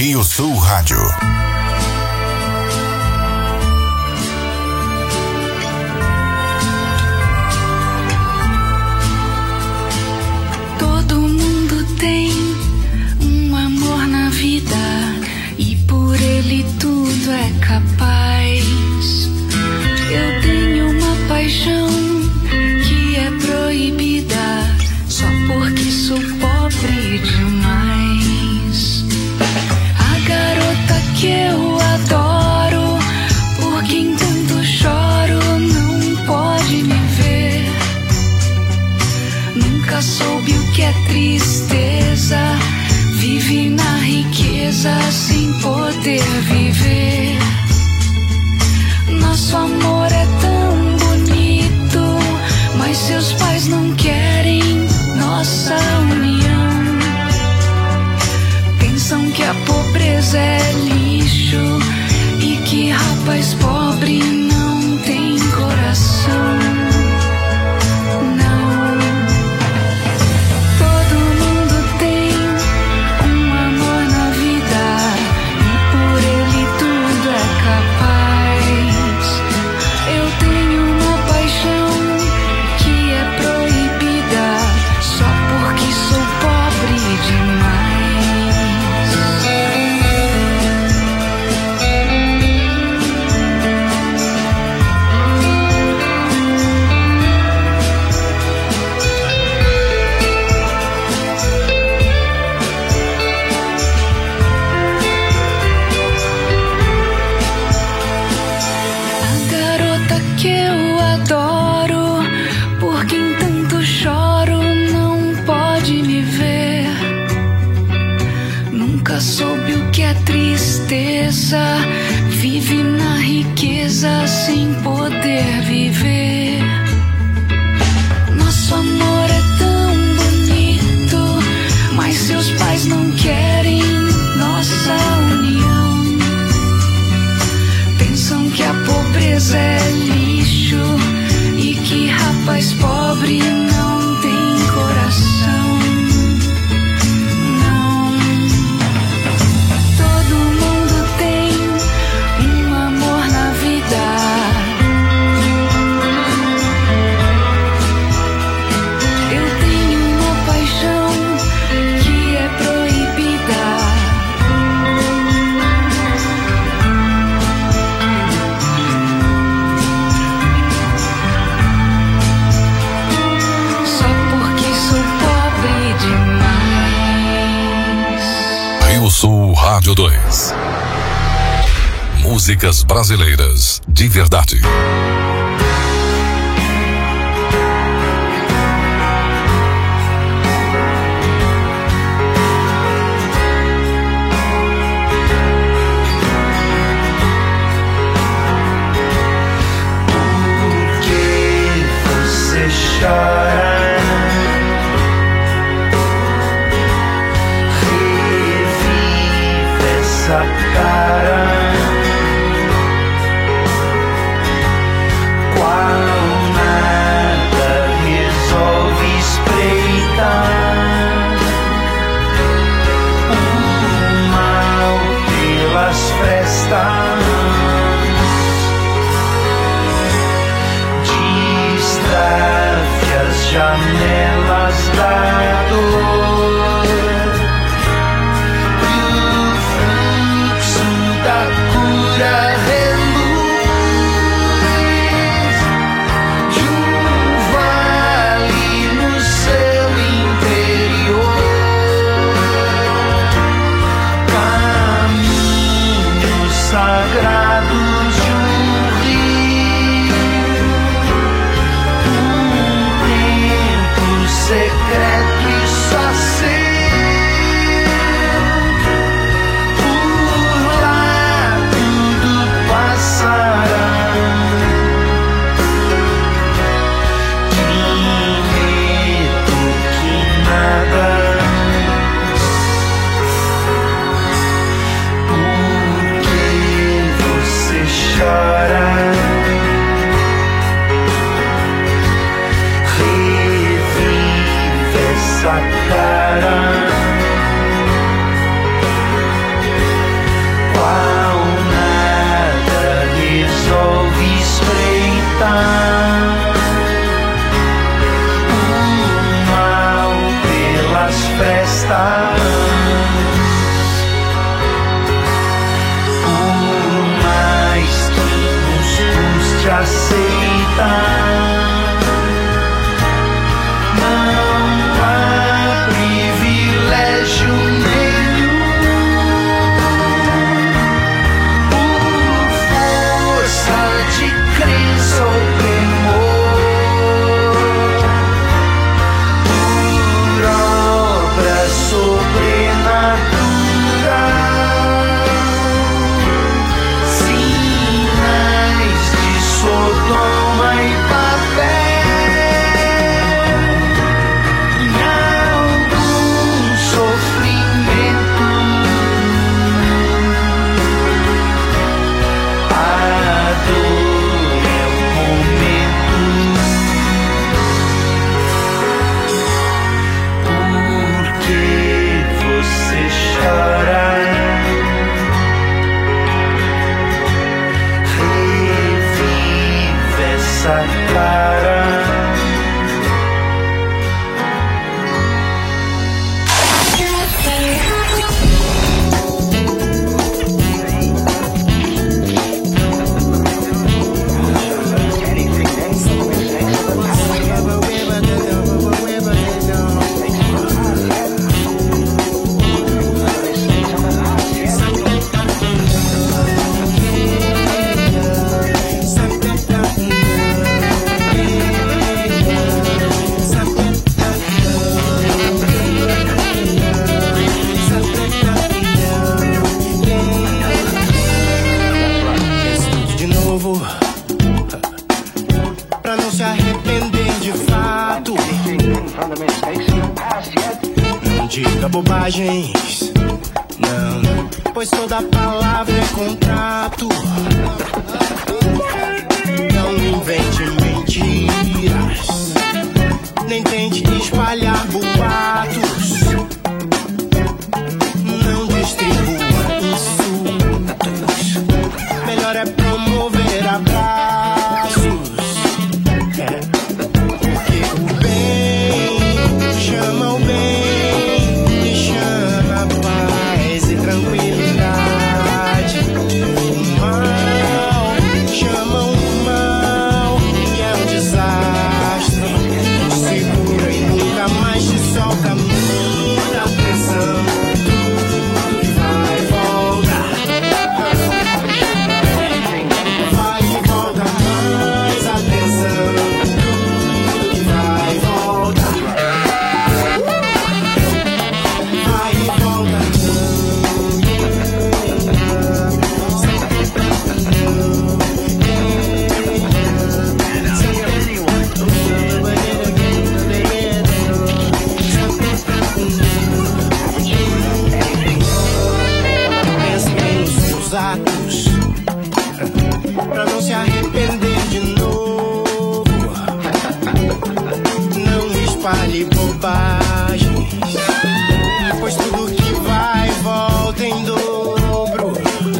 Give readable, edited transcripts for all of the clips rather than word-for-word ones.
Rio Sul Rádio. Todo mundo tem um amor na vida e por ele tudo é capaz. Eu tenho uma paixão que é proibida só porque sou pobre demais. A garota que eu adoro, por quem tanto choro, não pode me ver. Nunca soube o que é tristeza, vive na riqueza sem poder viver. Nosso amor é tão bonito, mas seus pais não querem nossa união. Pensam que a pobreza é lixo e que rapaz pobre não tem coração. Não. Todo mundo tem um amor na vida e por ele tudo é capaz. Eu tenho uma paixão que é proibida só porque sou pobre demais. A garota que eu adoro, por quem tanto choro, não pode me ver. Nunca soube o que é tristeza, vive na riqueza sem poder viver. Nosso amor é tão bonito, mas seus pais não querem nossa união. Pensam que a pobreza é lixo e que rapaz pobre não tem coração. Não. Todo mundo tem um amor na vida. Eu tenho uma paixão que é proibida. Só porque sou pobre demais. Rio Sul Rádio 2. Músicas brasileiras de verdade. Por que você chora? Revive essa cara. Qual nada resolve espreitar o mal pelas frestas. Destrave as janelas da dor e o fluxo da cura reluz de um vale no seu interior. Caminho sai diga bobagens, não, pois toda palavra é contrato. Não invente mentiras, nem tente espalhar boatos. Não distribua insultos, melhor é promover abraços. Porque o bem chama o bem e chama a paz e tranquilidade. O mal chama o mal e é um desastre. Segura e nunca mais te solta. Muita atenção, tudo vai voltar. Vai e volta, mais atenção, tudo vai voltar. Vai e volta. Pense bem nos seus atos, pra não se arrepender de novo. Não espalhe bobagens, pois tudo que vai volta em dobro.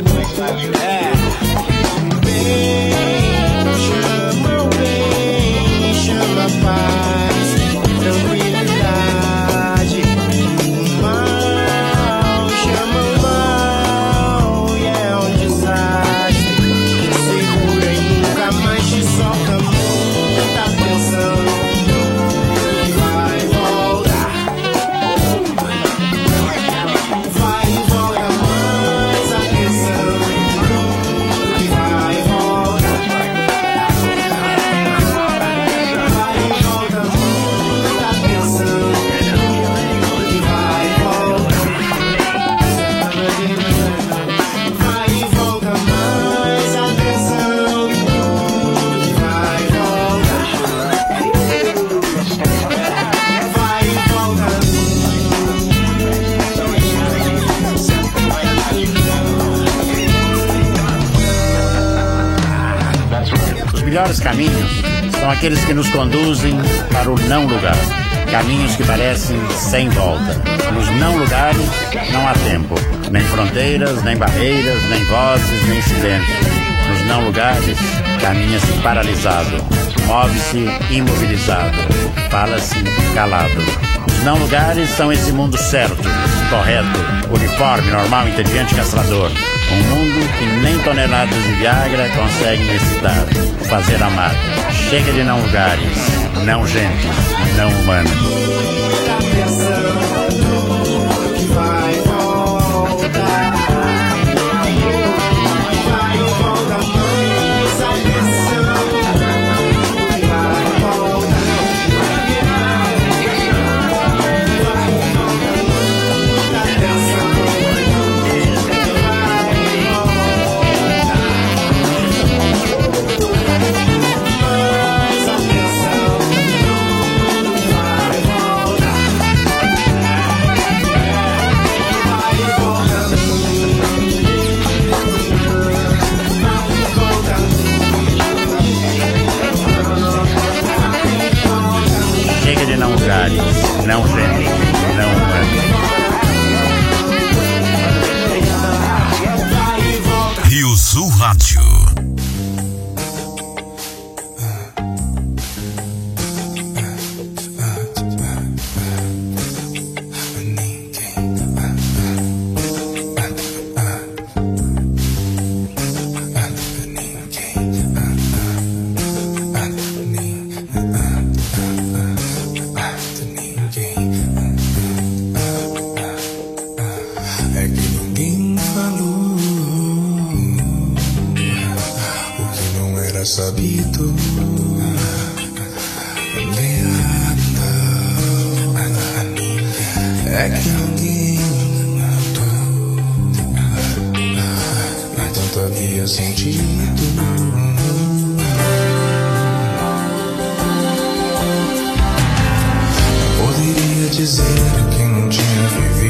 Bem, chama o bem, chama a paz, tranquilidade. O mal chama o mal e é um desastre. Segura e nunca mais te solta. Muita atenção, vai e volta. Vai e volta, mais atenção, vai e volta. Vai e volta, muita atenção, vai e volta. Vai e volta, mais atenção, vai e volta. Vai e volta. Os melhores caminhos são aqueles que nos conduzem para o não lugar. Caminhos que parecem sem volta. Nos não lugares não há tempo, nem fronteiras, nem barreiras, nem vozes, nem silêncio. Nos não lugares caminha-se paralisado, move-se imobilizado, fala-se calado. Os não lugares são esse mundo certo, correto, uniforme, normal, inteligente, castrador. Um mundo que nem toneladas de Viagra conseguem excitar, fazer amar. Chega de não lugares, não gentes, não humanos. Vai e volta. Vai e volta, mais atenção, vai e volta. Chega de não lugares, não gentes, não humanos. Rio Sul Rádio. É que ninguém falou o que não era sabido. É que ninguém notou, e tanto havia sentido. Não poderia dizer que não tinha vivido.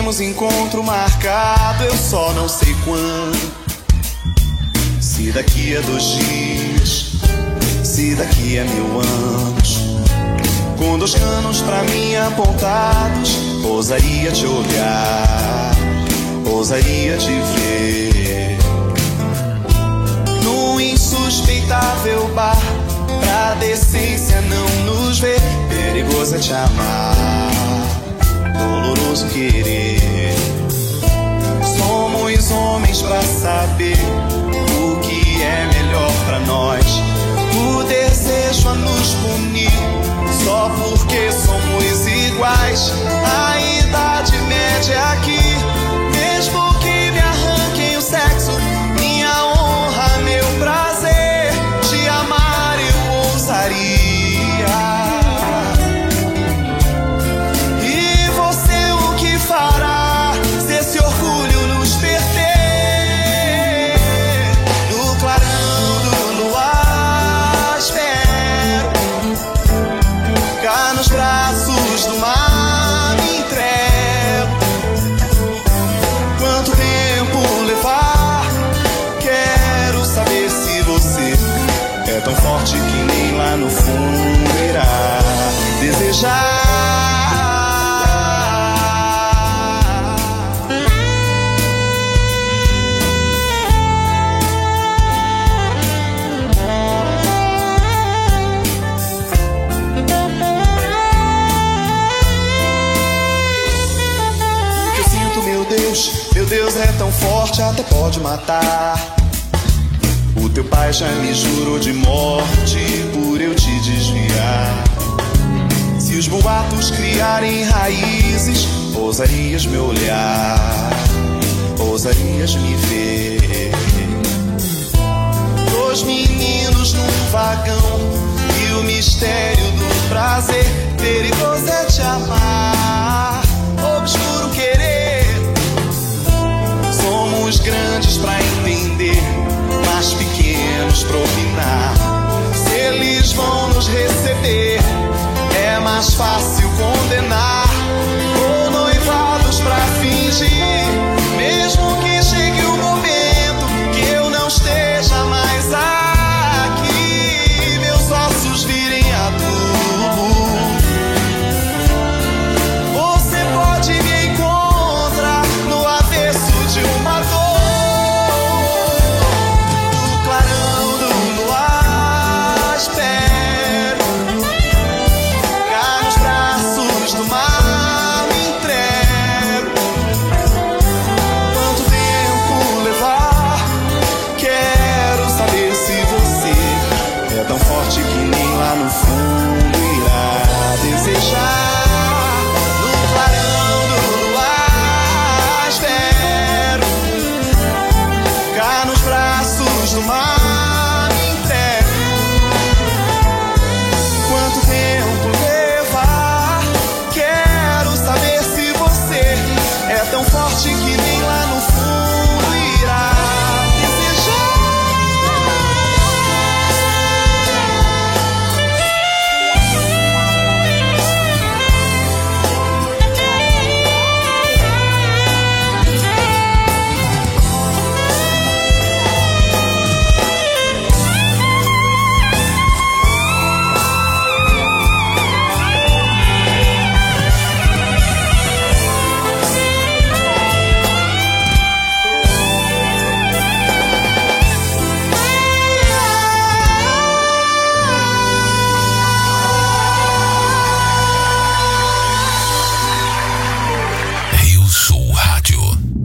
temos encontro marcado, eu só não sei quando. Se daqui a 2 dias, se daqui a 1000 anos. Com 2 canos pra mim apontados, ousaria te olhar, ousaria te ver. Num insuspeitável bar, pra decência não nos ver. Perigoso é te amar, doloroso querer. Somos homens pra saber o que é melhor pra nós. O desejo a nos punir só porque somos iguais. A idade média é aqui, mesmo que me arranquem o sexo. Minha honra, meu prazer, te amar eu ousaria. E você o que fará se esse orgulho nos perder? No clarão do luar espero, cá nos braços do mar me entrego. Quanto tempo levar? Quero saber se você é tão forte que nem lá no fundo irá desejar. Meu Deus é tão forte, até pode matar. O teu pai já me jurou de morte por eu te desviar. Se os boatos criarem raízes, ousarias me olhar, ousarias me ver. 2 meninos num vagão e o mistério do prazer. Perigoso é te amar, obscuro querer. Somos grandes pra entender, mas pequenos pra opinar. Se eles vão nos receber, é mais fácil condenar. Ou noivados pra fingir, mesmo que chegue o momento que eu não esteja mais aqui, meus ossos virem adubo. Você pode me encontrar no avesso de uma dor. No clarão do luar espero, cá nos braços do mar me entrego. Quanto tempo levar? Quero saber se você é tão forte que nem lá no fundo irá desejar. No clarão do luar espero, cá nos braços do mar me entrego. Quanto tempo levar? Quero saber se você é tão forte que nem lá no fundo irá desejar. Rio Sul Rádio.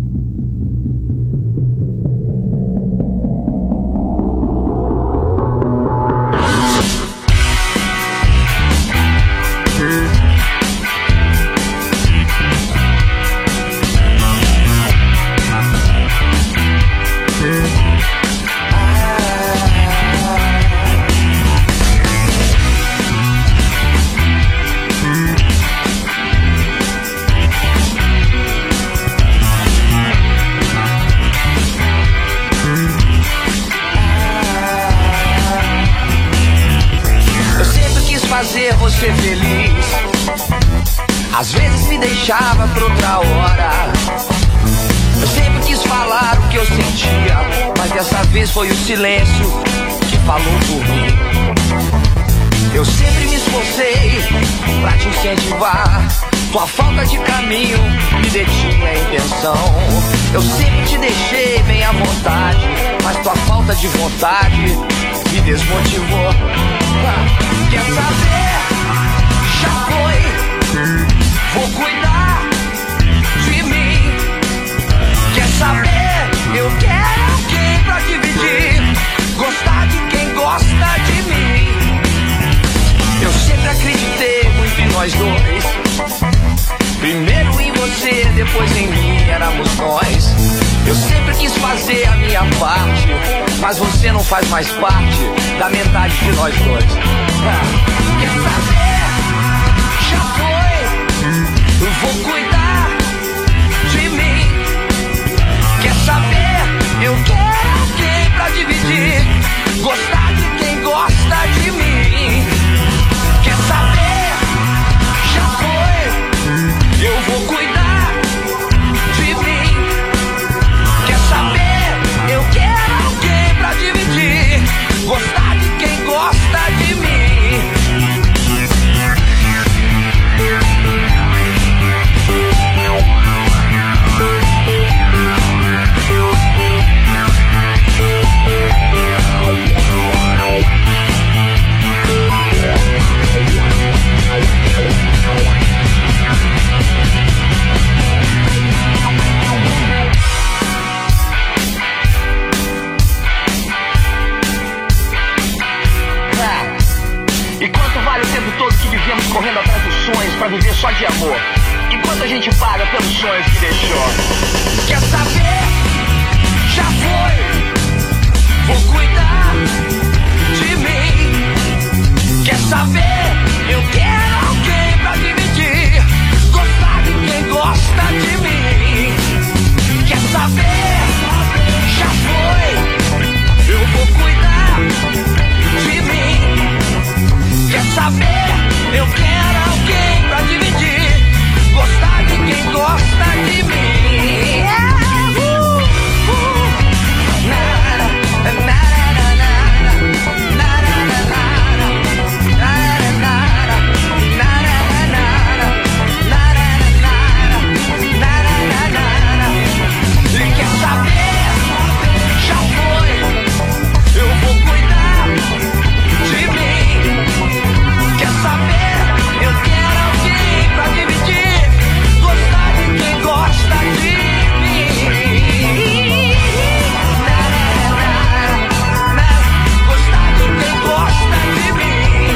Eu sempre quis fazer você feliz, às vezes me deixava pra outra hora. vez foi o silêncio que falou por mim. Eu sempre me esforcei pra te incentivar. Tua falta de caminho me detinha a intenção. Eu sempre te deixei bem à vontade, mas tua falta de vontade me desmotivou. Quer saber? Já foi. Vou cuidar de mim. Quer saber? Eu quero alguém pra dividir. Gostar de quem gosta de mim. Eu sempre acreditei muito em nós dois. Primeiro em você, depois em mim, éramos nós. Eu sempre quis fazer a minha parte, mas você não faz mais parte da metade de nós dois. Quer saber? Já foi. Eu vou cuidar de mim. Quer saber? Eu quero alguém pra dividir. Gostar de quem gosta de mim. Quer saber? Já foi. Eu vou cuidar de mim. Quer saber? Eu quero alguém pra dividir. Gostar de quem gosta de mim. Correndo atrás dos sonhos pra viver só de amor. E quanto a gente paga pelos sonhos que deixou? Quer saber? Já foi. Vou cuidar de mim. Quer saber? Eu quero alguém pra dividir. Gostar de quem gosta de mim. Quer saber? Já foi. Eu vou cuidar de mim. Quer saber? Eu quero alguém pra dividir. Gostar de quem gosta de mim. E quer saber? Já foi. Eu vou cuidar de mim. Quer saber? Eu quero alguém pra dividir. Gostar de quem gosta de mim. Gostar de quem gosta de mim.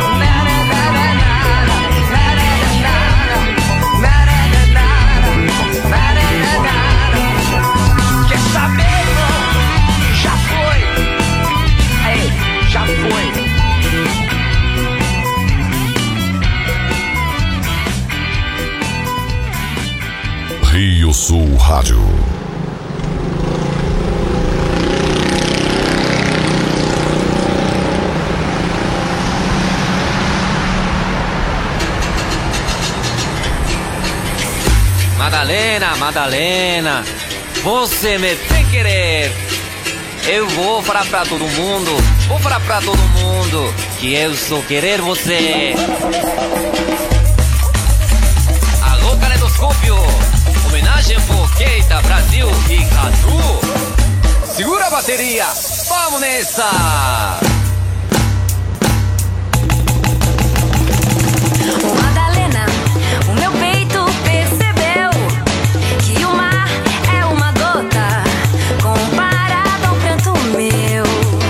Quer saber, irmão? Já foi. Aí, já foi. Rio Sul Rádio. Madalena, Madalena, você me tem querer. Eu vou falar pra todo mundo, que eu sou querer você. Alô, Caleidoscópio, homenagem por Keita, Brasil e Cadu. Segura a bateria, vamos nessa! Madalena, o meu peito percebeu que o mar é uma gota comparado ao pranto meu.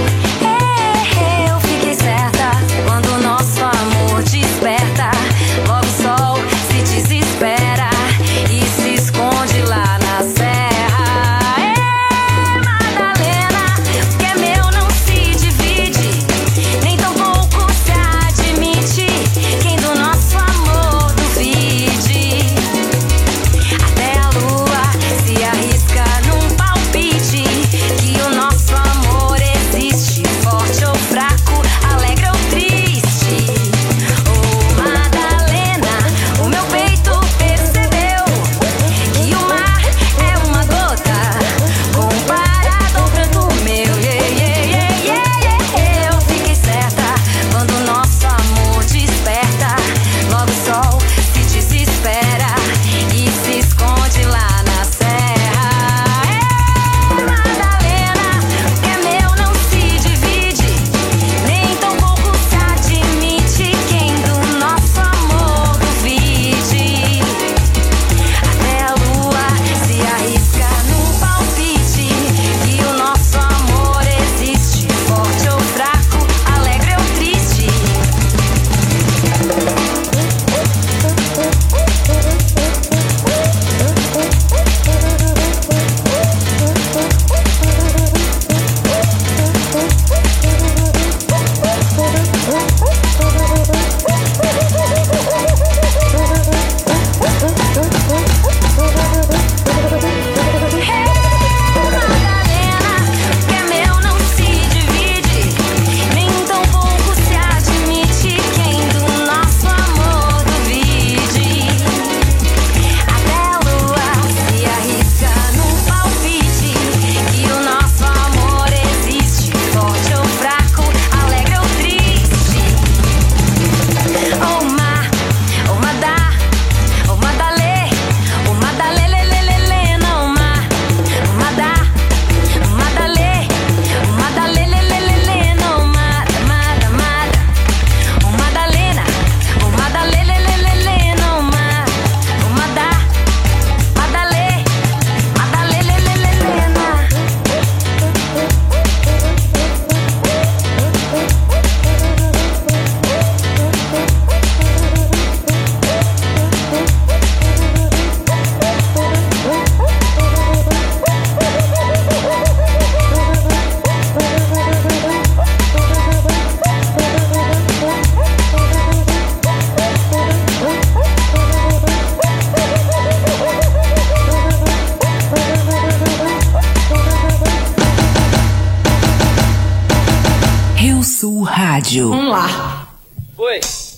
Eu fiquei certa quando o nosso amor desperta. Logo o sol se desespera e se esconde lá na serra. Madalena, o que é meu não se divide. Rádio. Vamos lá. Oi.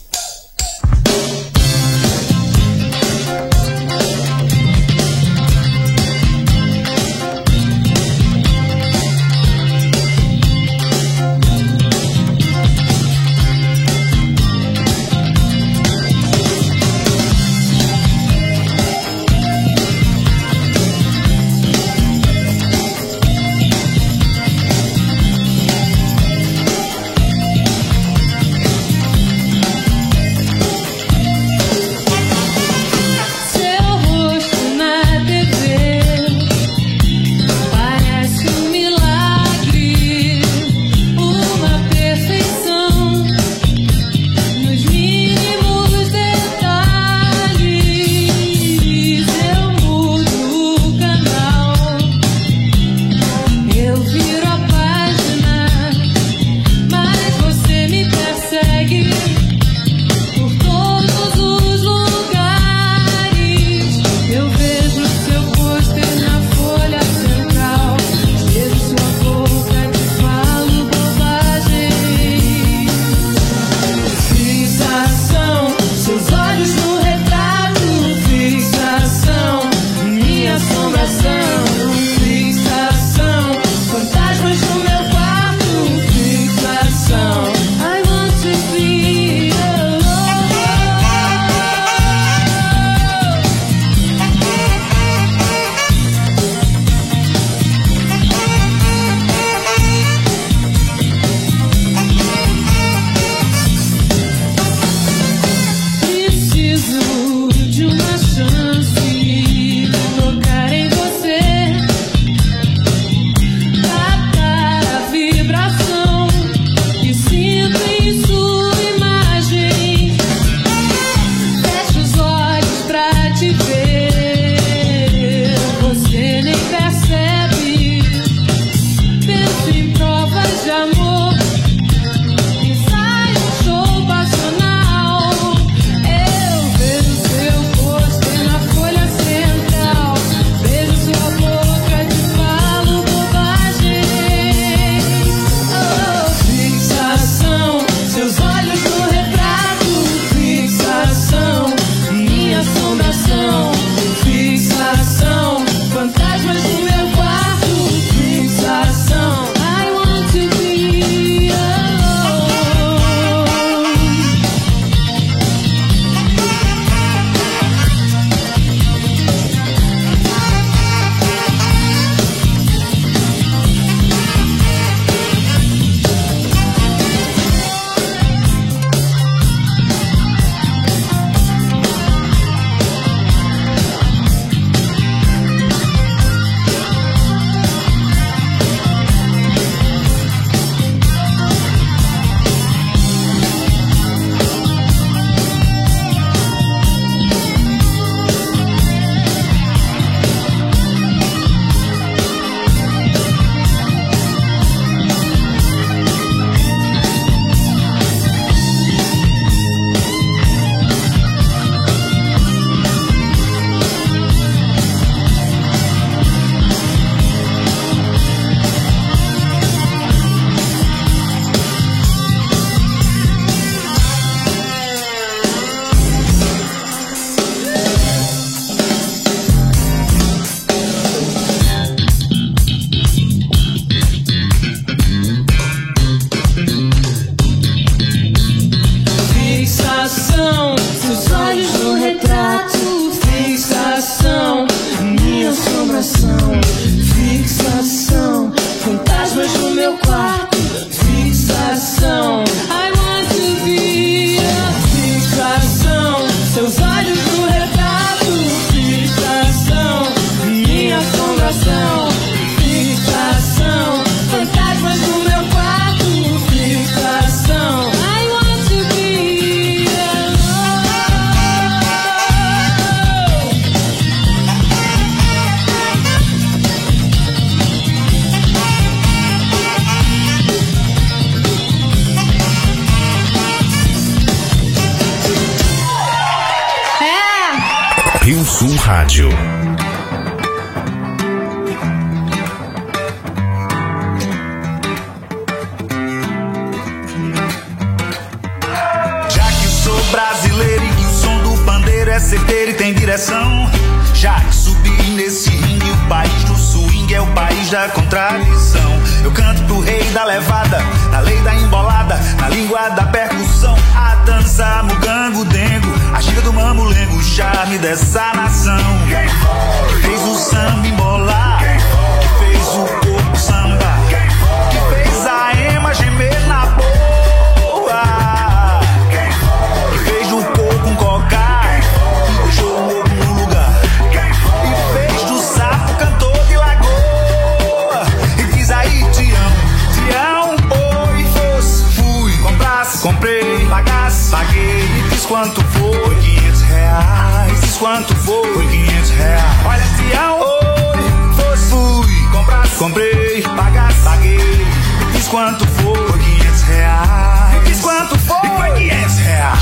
Rio Sul Rádio. direção. Já que subi nesse ringue, o país do swing é o país da contradição. Eu canto pro rei da levada, na lei da embolada, na língua da percussão. A dança, mugango, dengo, a gira do mamulengo, o charme dessa nação. Que fez o samba embolar, que fez o corpo samba, que fez a ema gemer na boa, que fez do coco um cocar, que deixou o ovo no lugar, e fez do sapo cantor de lagoa. E diz aí, Tião, oi, fosse, fui, comprasse, comprei, pagasse, paguei, e diz quanto foi, R$500, diz quanto foi, R$500. Olha, Tião, oi, fosse, fui, comprasse, comprei, pagasse, paguei, e diz quanto foi, R$500, diz quanto foi, e foi R$500.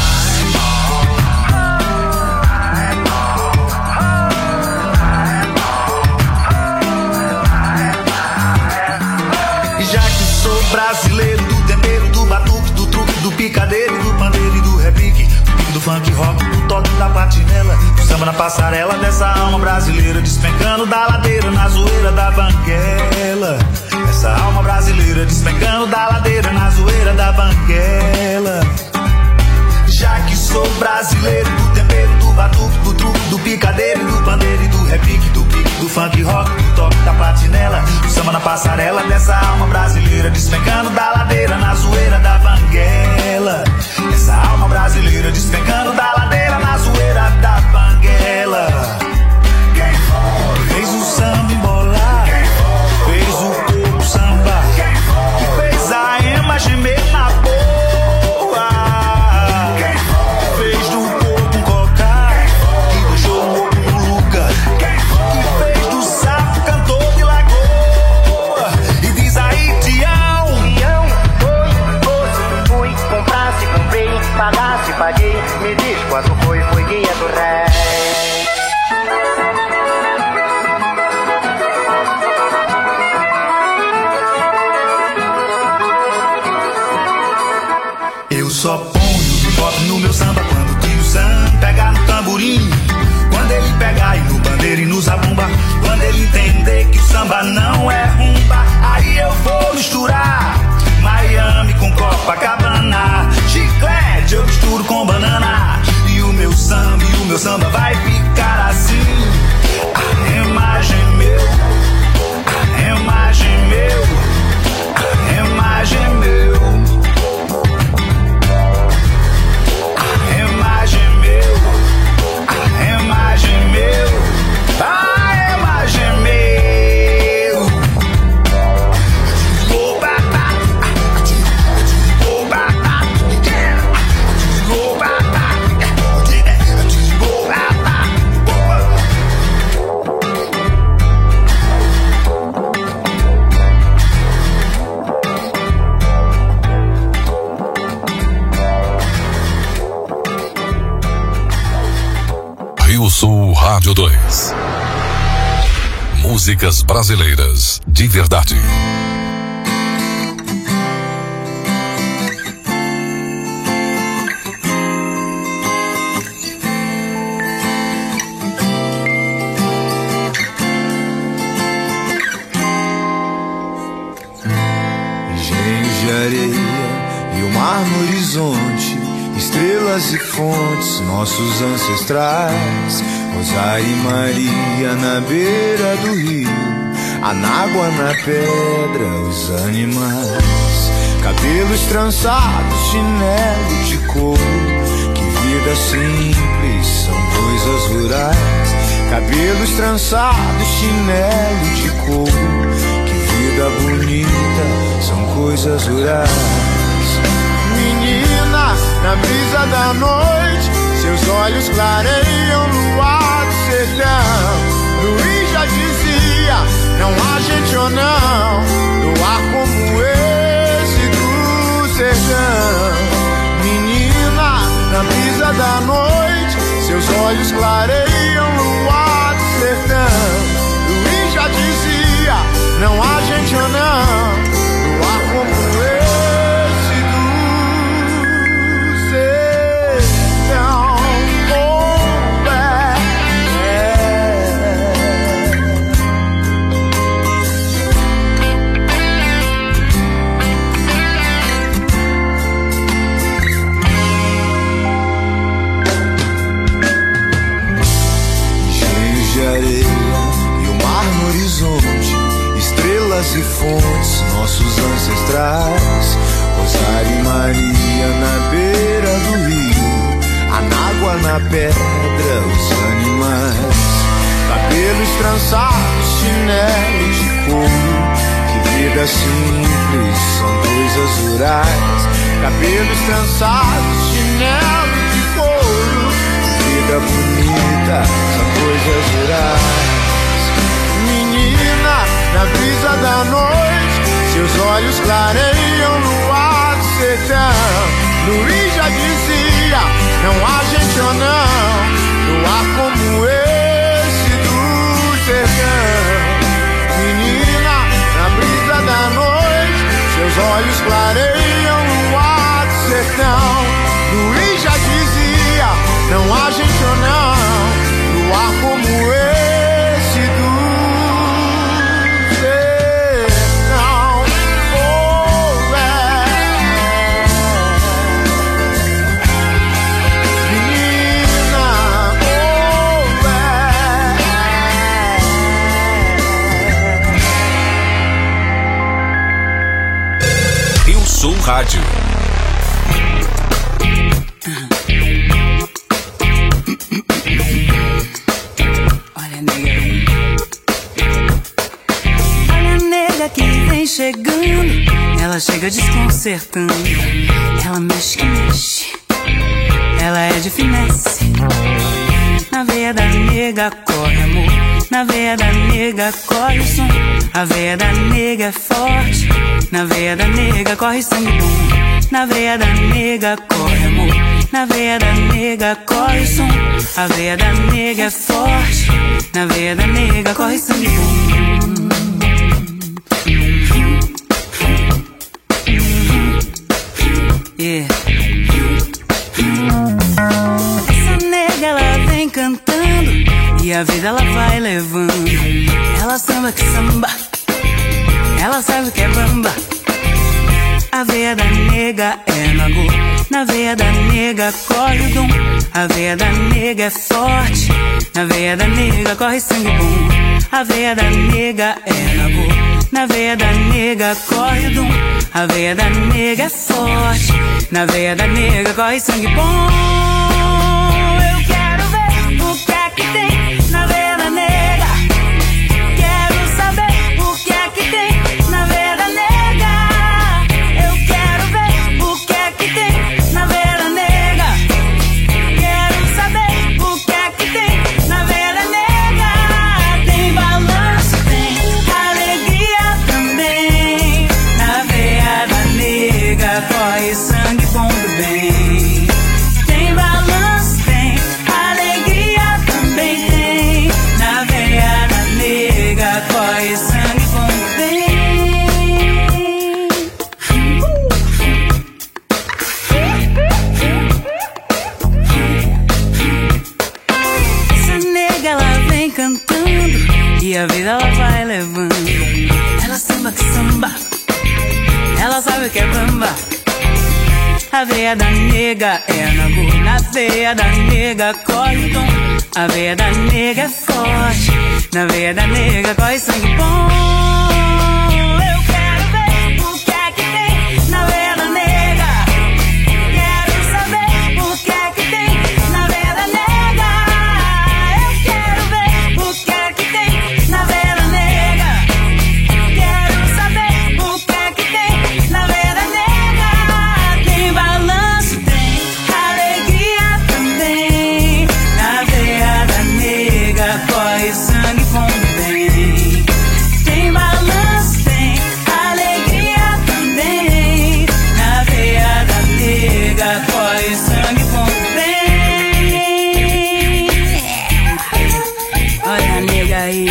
Já que sou brasileiro, do tempero, do batuque, do truque, do picadeiro, do pandeiro e do repique, do funk rock, do toque da patinela, do samba na passarela, dessa alma brasileira despencando da ladeira na zoeira da banguela. Essa alma brasileira despencando da ladeira na zoeira da banguela. Já que sou brasileiro, do tempero, do batuque, do truque, do picadeiro, do pandeiro e do repique, do pique, do funk rock, do toque da patinela, do samba na passarela, dessa alma brasileira despencando da ladeira na zoeira da banguela. Essa alma brasileira despencando da ladeira na zoeira da banguela. Fez o samba embolar, fez o corpo samba, que fez a ema gemer na boa, fez do corpo um cocar, que deixou o ovo no lugar, que fez do sapo cantor de lagoa. E diz aí, Tião, fui, comprasse, comprei, pagasse, paguei, me diz quanto foi R$500. eu só ponho hip-hop no meu samba quando o tio Sam pegar no tamborim, quando ele pegar e no bandeira e no zabumba, quando ele entender que o samba não é rumba, aí eu vou misturar Miami com Copacabana, chiclete eu misturo com banana, e o meu samba vai ficar assim. A rema gemeu, a rema gemeu, a rema gemeu, a rema gemeu, a rema gemeu, a rema gemeu. Oba, oba, Rio Sul Rádio 2. Músicas brasileiras de verdade. Engenhos de areia e o mar no horizonte, estrelas e fontes, nossos ancestrais. Rosário e Maria na beira do rio, anágua na pedra, os animais. Cabelos trançados, chinelo de couro, que vida simples, são coisas rurais. Cabelos trançados, chinelo de couro, que vida bonita, são coisas rurais. Menina, na brisa da noite, seus olhos clareiam luar do sertão. Luiz já dizia, não há gente ou não, no ar como esse do sertão. Menina, na brisa da noite, seus olhos clareiam luar do sertão. Luiz já dizia, não há gente ou não, no ar como esse do sertão. estrelas e fontes, nossos ancestrais. Rosário e Maria na beira do rio, Anágua na pedra, os animais. Cabelos trançados, chinelos de couro, que vida simples, são coisas rurais. Cabelos trançados, chinelos de couro, que vida bonita, são coisas rurais. Menina, na brisa da noite, seus olhos clareiam no ar do sertão. Luiz já dizia, não há gente ou não, no ar como esse do sertão. Menina, na brisa da noite, seus olhos clareiam no ar do sertão. Luiz já dizia, não há gente ou não, no ar como esse do sertão. Oh, menina, oh, Rio Sul Rádio. Que vem chegando, ela chega desconcertando. Ela mexe que mexe, ela é de finesse. Na veia da nega corre amor, na veia da nega corre o som. A veia da nega é forte, na veia da nega corre sangue bom. Na veia da nega corre amor, na veia da nega corre o som. A veia da nega é forte, na veia da nega corre sangue bom. Yeah. Essa nega ela vem cantando e a vida ela vai levando. Ela samba que samba, ela sabe que é bamba. A veia da nega é mago, na veia da nega corre o dom. A veia da nega é forte, na veia da nega corre sangue bom. A veia da nega é mago, na veia da nega corre o dom. A veia da nega é forte, na veia da nega corre sangue bom. Eu quero ver o que é que tem na veia da nega. Quero saber o que é que tem na veia da nega. Eu quero ver o que é que tem na veia da nega. Quero saber o que é que tem na veia da nega. Tem balanço, tem alegria também. Na veia da nega corre sangue bom do bem. Tem balanço, tem alegria também tem. Na veia da nega corre sangue bom do bem. Essa nega ela vem cantando e a vida ela vai levando. Ela samba que samba, ela sabe que é bamba. A veia da nega é nago, na veia da nega corre o dom. A veia da nega é forte, na veia da nega corre sangue bom. Eu quero ver o que é que tem na veia da nega. Quero saber o que é que tem na veia da nega. Eu quero ver o que é que tem na veia da nega. Quero saber o que é que tem na veia da nega. Tem balanço, tem alegria também. Na veia da nega corre sangue bom do bem. Tem balanço, tem alegria também. Na veia da nega corre sangue bom do bem. Olha a nega aí.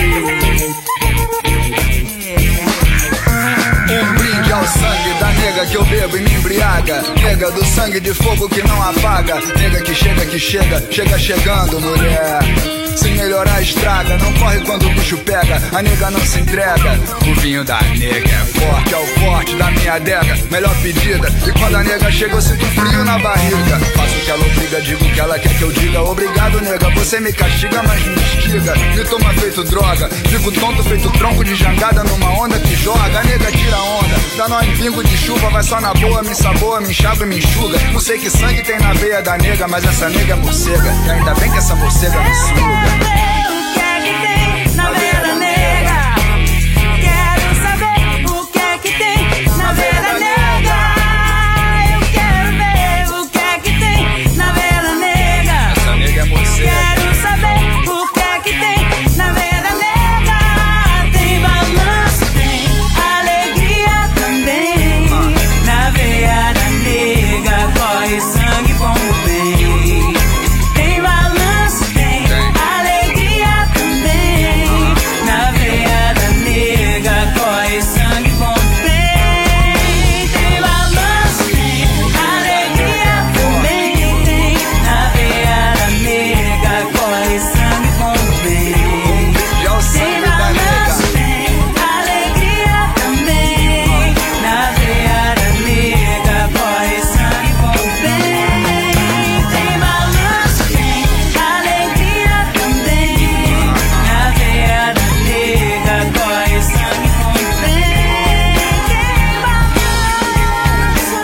Um brinde ao sangue da nega que eu bebo e me embriaga. Nega do sangue de fogo que não apaga. Nega que chega, chega chegando, mulher. Se melhorar estraga, não corre quando o bicho pega. A nega não se entrega. O vinho da nega é forte, é o forte da minha adega. Melhor pedida. E quando a nega chega eu sinto frio na barriga. Faço o que ela obriga, digo o que ela quer que eu diga. Obrigado, nega, você me castiga, mas me instiga. Me toma feito droga, fico tonto feito tronco de jangada numa onda que joga. A nega tira onda, dá nó em pingo de chuva. Vai só na boa, me saboa, me enxágua e me enxuga. Não sei que sangue tem na veia da nega, mas essa nega é morcega. E ainda bem que essa morcega me suga. O que é que tem na veia da nega? Quero saber o que é que tem na veia da nega. Eu quero ver o que é que tem na veia da nega. Essa nega é morcega. Quero saber o que é que tem na veia da nega. Tem balanço, tem alegria também. Na veia da nega corre sangue como bem. Tem balanço, tem alegria também. Na veia da nega corre sangue como bem. Tem balanço, tem alegria também. Tem na veia da nega corre sangue como bem. Já o sangue da nega. Tem alegria também. Na veia da nega corre sangue como bem. Tem balanço, tem alegria também. Na veia da nega corre sangue como bem. Tem balanço,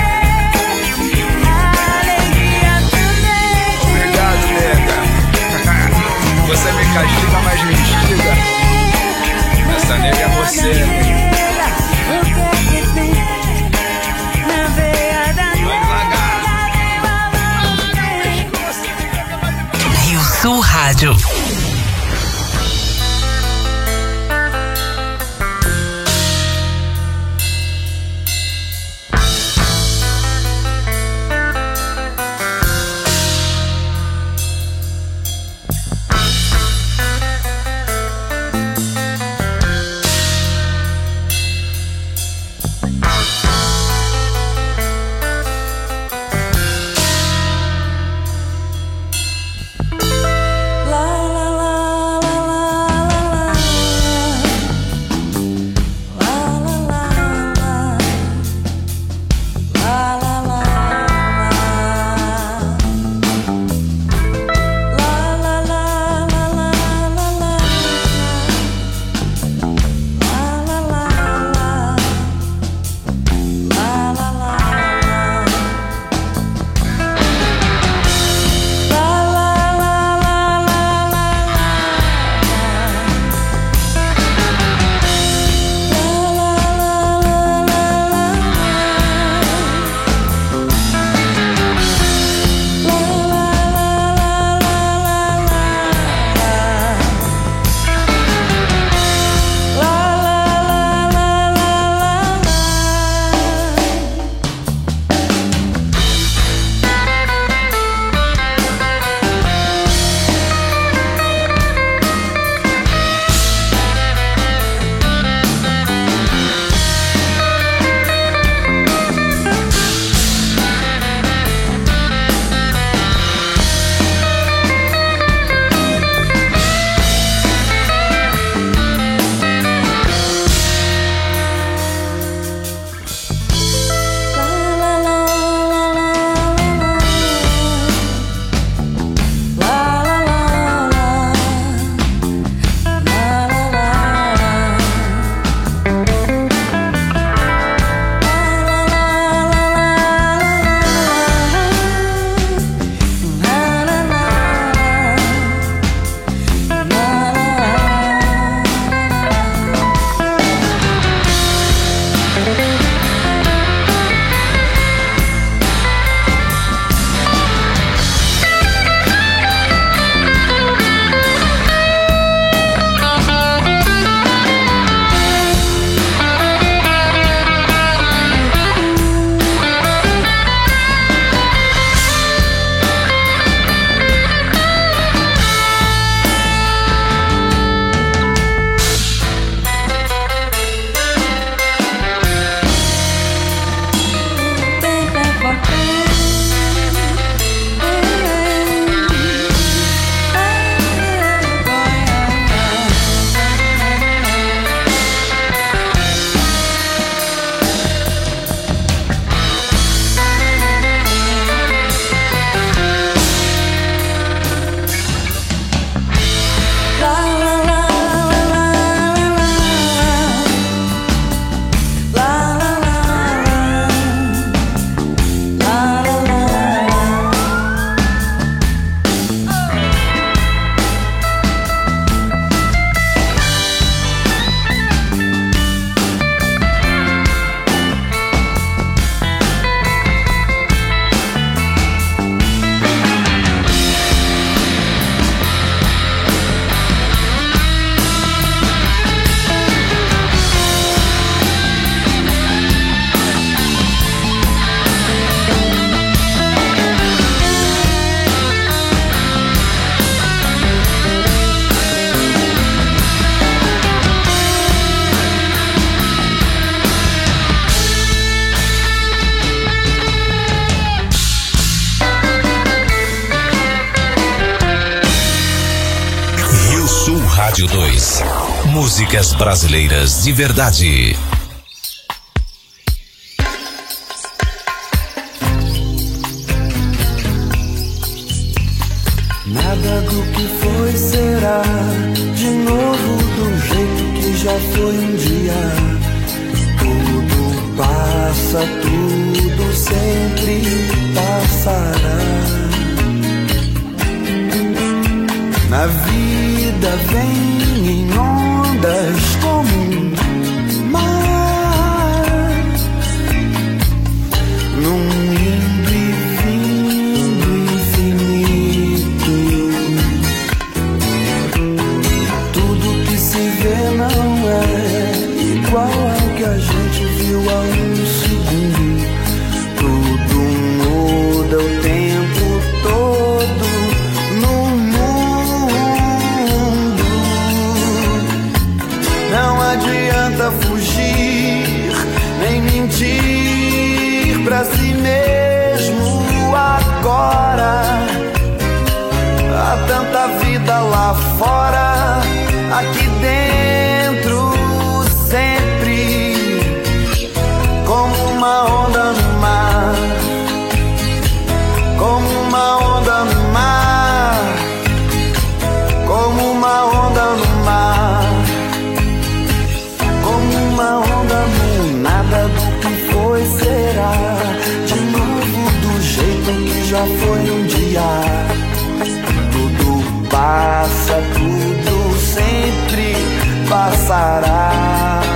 alegria também. Obrigado, nega. Você me castiga, mas me instiga. Essa nega é você. O que é que tem na veia da Rio Sul Rádio. La la Rádio 2. Músicas brasileiras de verdade. Nada do que foi será de novo do jeito que já foi um dia. Tudo passa, tudo sempre passará. Na vida vem em ondas como um mar, num indo e vindo infinito. Tudo que se vê não é igual ao que a gente viu há um segundo. Tudo muda o tempo todo no mundo. Não adianta fugir nem mentir pra si mesmo agora. Há tanta vida lá fora, aqui dentro sempre como uma onda no mar, como uma onda no mar, como uma onda no mar, como uma onda no nada do que foi será de novo do jeito que já foi um dia. Tudo passa, tudo sempre passará.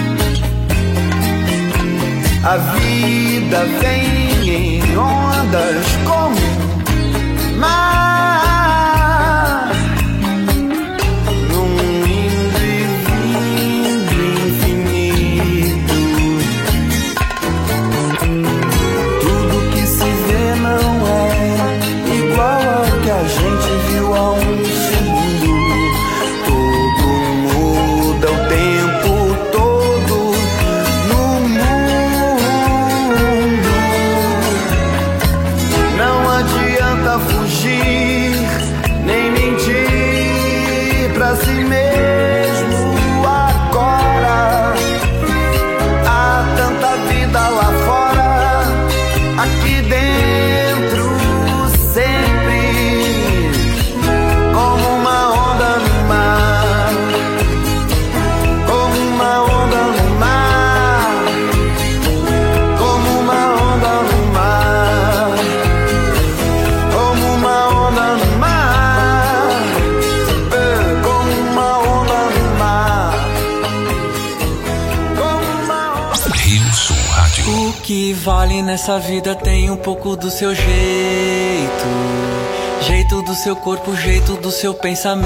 A vida vem em ondas como mar, num indo e vindo infinito. Tudo que se vê não é igual ao que a gente viu há um segundo. Tudo muda o tempo todo no mundo. Não adianta fugir nem mentir pra si mesmo agora. Há tanta vida lá fora, aqui dentro sempre como uma onda no mar, como uma onda no mar, como uma onda no mar, como uma onda no mar, como uma onda no mar, como uma onda. Rio Sul Rádio. O que vale nessa vida tem um pouco do seu jeito, jeito do seu corpo, jeito do seu pensamento,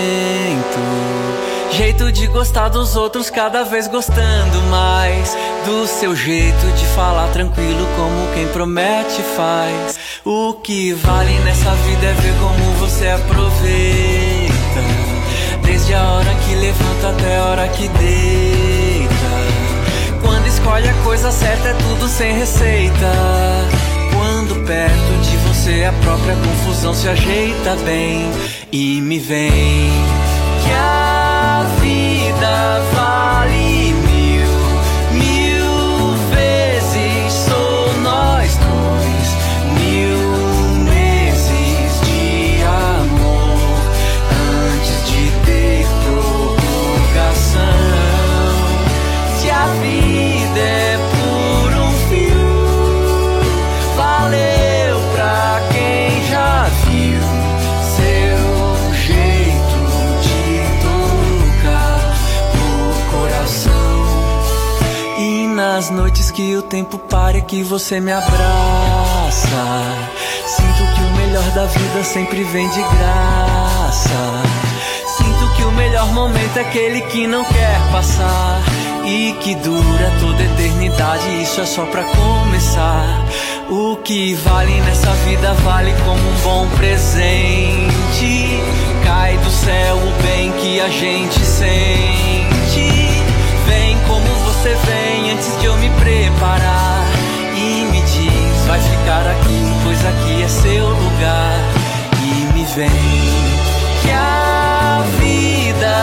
jeito de gostar dos outros, cada vez gostando mais do seu jeito de falar tranquilo como quem promete e faz. O que vale nessa vida é ver como você aproveita, desde a hora que levanta até a hora que deita. Quando escolhe a coisa certa é tudo sem receita. Quando perto de você a própria confusão se ajeita bem. E me vem que a vida vale mil vezes. Sou nós dois, 1000 meses de amor antes de ter prorrogação. Se a vida é por um fio, valeu pra quem já viu seu jeito de tocar o coração. E nas noites que o tempo para e que você me abraça, sinto que o melhor da vida sempre vem de graça. Sinto que o melhor momento é aquele que não quer passar e que dura toda a eternidade, isso é só pra começar. O que vale nessa vida vale como um bom presente. Cai do céu o bem que a gente sente. Vem como você vem antes de eu me preparar. E me diz, vai ficar aqui, pois aqui é seu lugar. E me vem que a vida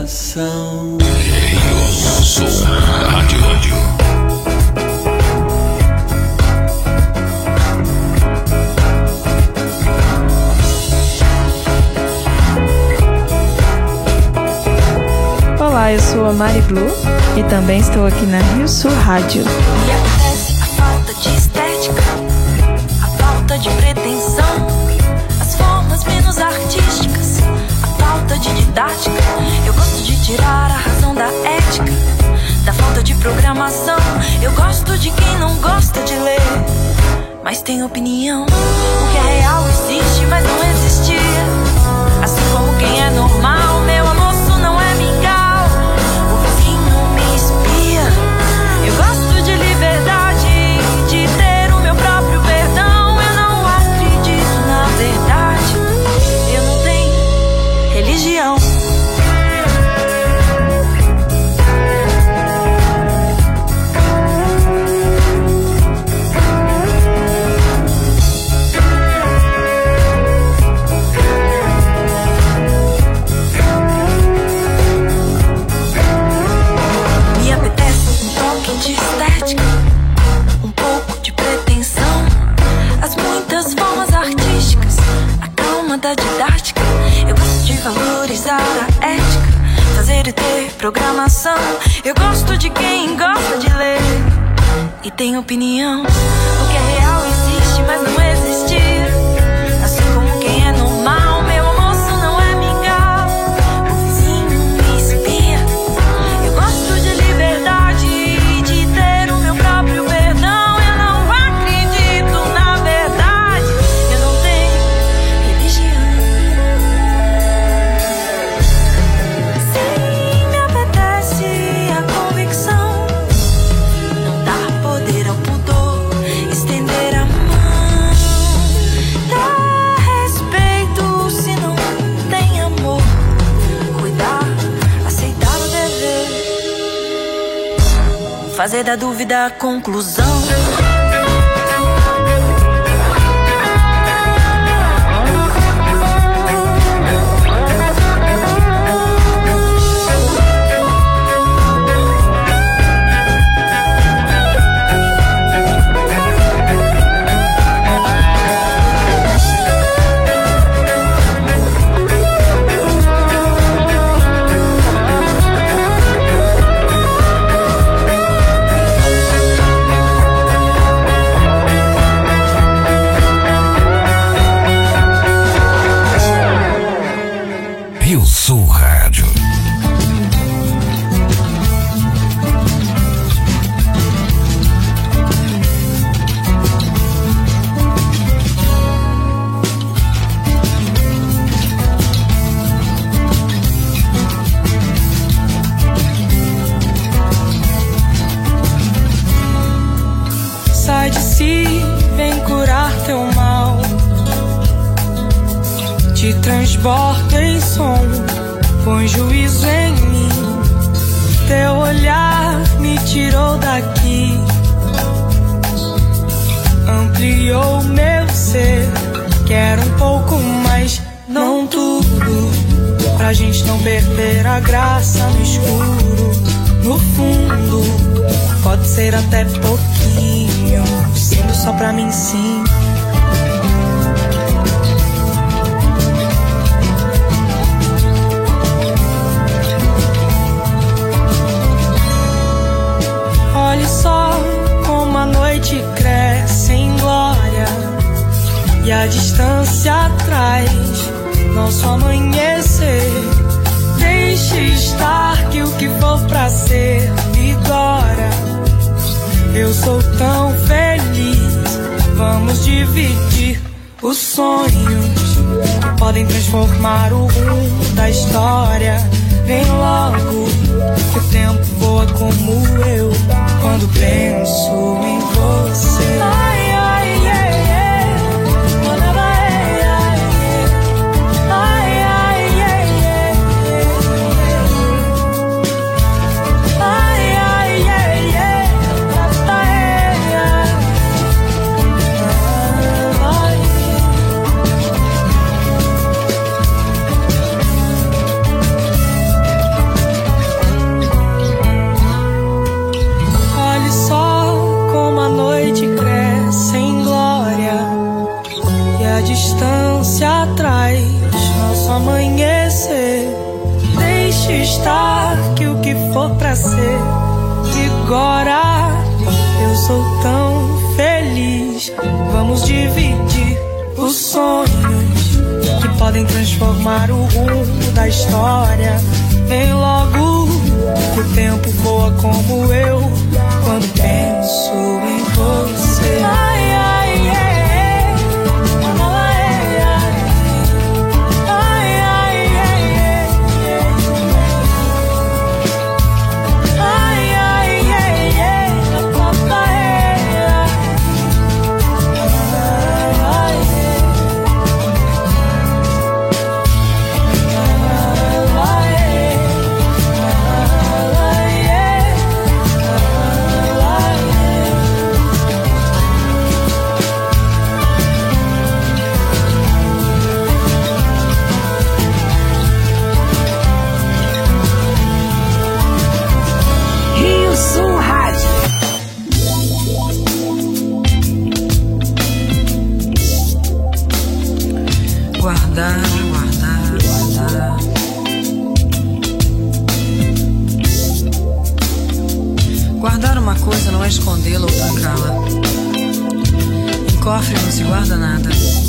coração. Eu sou rádio. Olá, eu sou a Mari Blue e também estou aqui na Rio Sul Rádio. Me apetece a falta de estética, a falta de pretensão, as formas menos artísticas, a falta de didática. Eu gosto de tirar a razão da ética, da falta de programação. Eu gosto de quem não gosta de ler, mas tem opinião. O que é real existe, mas não existia. Assim como quem é normal, meu almoço não é mingau. Eu gosto de liberdade, de ter o meu próprio perdão. Eu não acredito na verdade, eu não tenho religião. De estética, um pouco de pretensão, as muitas formas artísticas, a calma da didática. Eu gosto de valorizar a ética, fazer e ter programação. Eu gosto de quem gosta de ler e tem opinião. O que é real existe, mas não existia. Assim como quem é normal, meu almoço não é mingau. O vizinho me espia. Eu gosto de liberdade, fazer da dúvida a conclusão. Rio Sul Rádio. Sai de si, vem curar teu mal, te transborda em som, põe juízo em mim. Teu olhar me tirou daqui, ampliou meu ser. Quero um pouco mais, não tudo, pra gente não perder a graça no escuro. No fundo, pode ser até pouquinho, sendo só pra mim sim. Olhe só como a noite cresce em glória e a distância traz nosso amanhecer. Deixe estar que o que for pra ser vigora. Eu sou tão feliz, vamos dividir os sonhos que podem transformar o rumo da história. Vem logo, que o tempo voa como eu quando penso em você. Ai, ai, yeah, yeah. Ai, ai, yeah, yeah. Ai, ai, yeah, yeah. deixe estar, que o que for pra ser, agora eu sou tão feliz. Vamos dividir os sonhos que podem transformar o rumo da história. Vem logo, o tempo voa como eu quando penso em você. Ai, ai, ai. Guardar uma coisa não é escondê-la ou trancá-la. Em cofre não se guarda nada.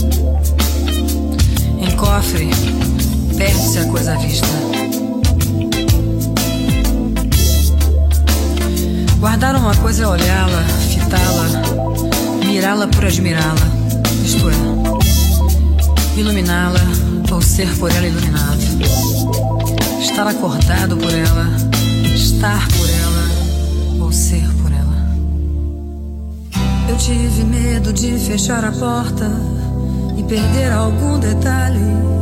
Em cofre perde-se a coisa à vista. Guardar uma coisa é olhá-la, fitá-la, mirá-la por admirá-la, isto é, iluminá-la ou ser por ela iluminado. Estar acordado por ela, estar por ela ou ser por ela. Eu tive medo de fechar a porta e perder algum detalhe.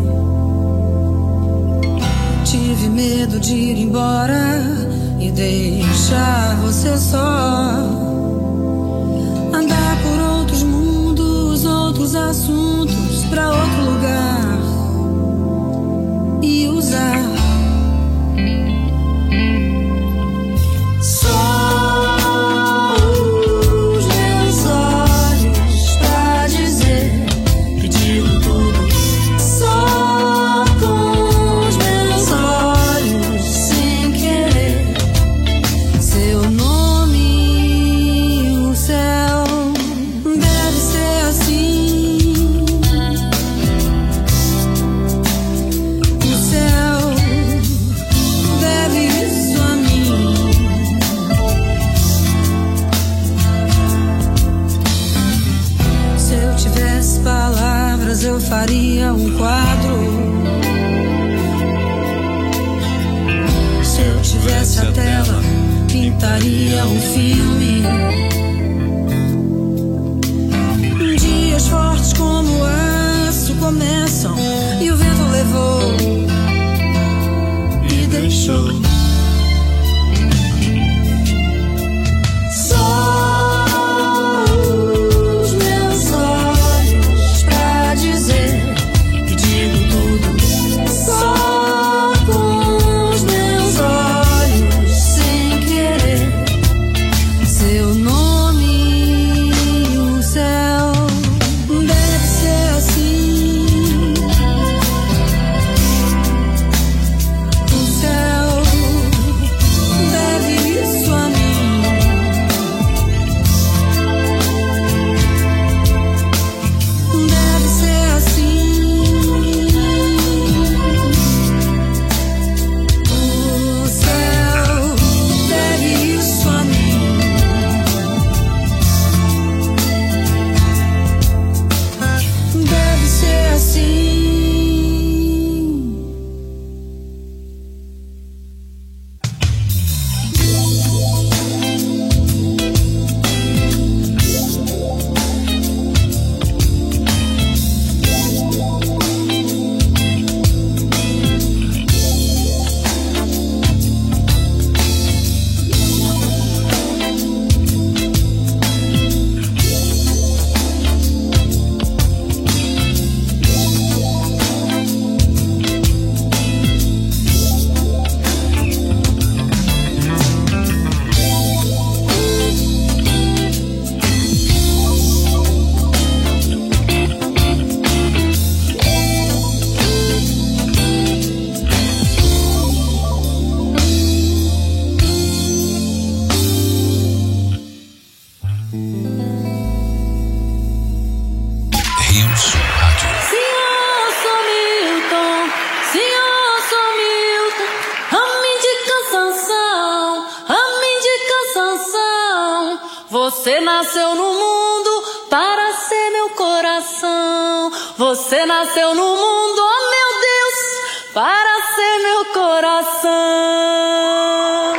Tive medo de ir embora e deixar você só. Andar por outros mundos, outros assuntos, pra outro lugar e usar só os meus olhos pra dizer que digo tudo. Só com os meus olhos sem querer. Seu nome, o céu deve ser assim. O céu deve isso a mim. Se eu tivesse palavras, eu faria um quadro. Se eu tivesse a tela, pintaria um filme. Dias fortes como aço começam e o vento levou e deixou. Só os meus olhos pra dizer que digo tudo. Só com os meus olhos sem querer. Seu nome. Você nasceu no mundo para ser meu coração. Você nasceu no mundo, oh meu Deus, para ser meu coração.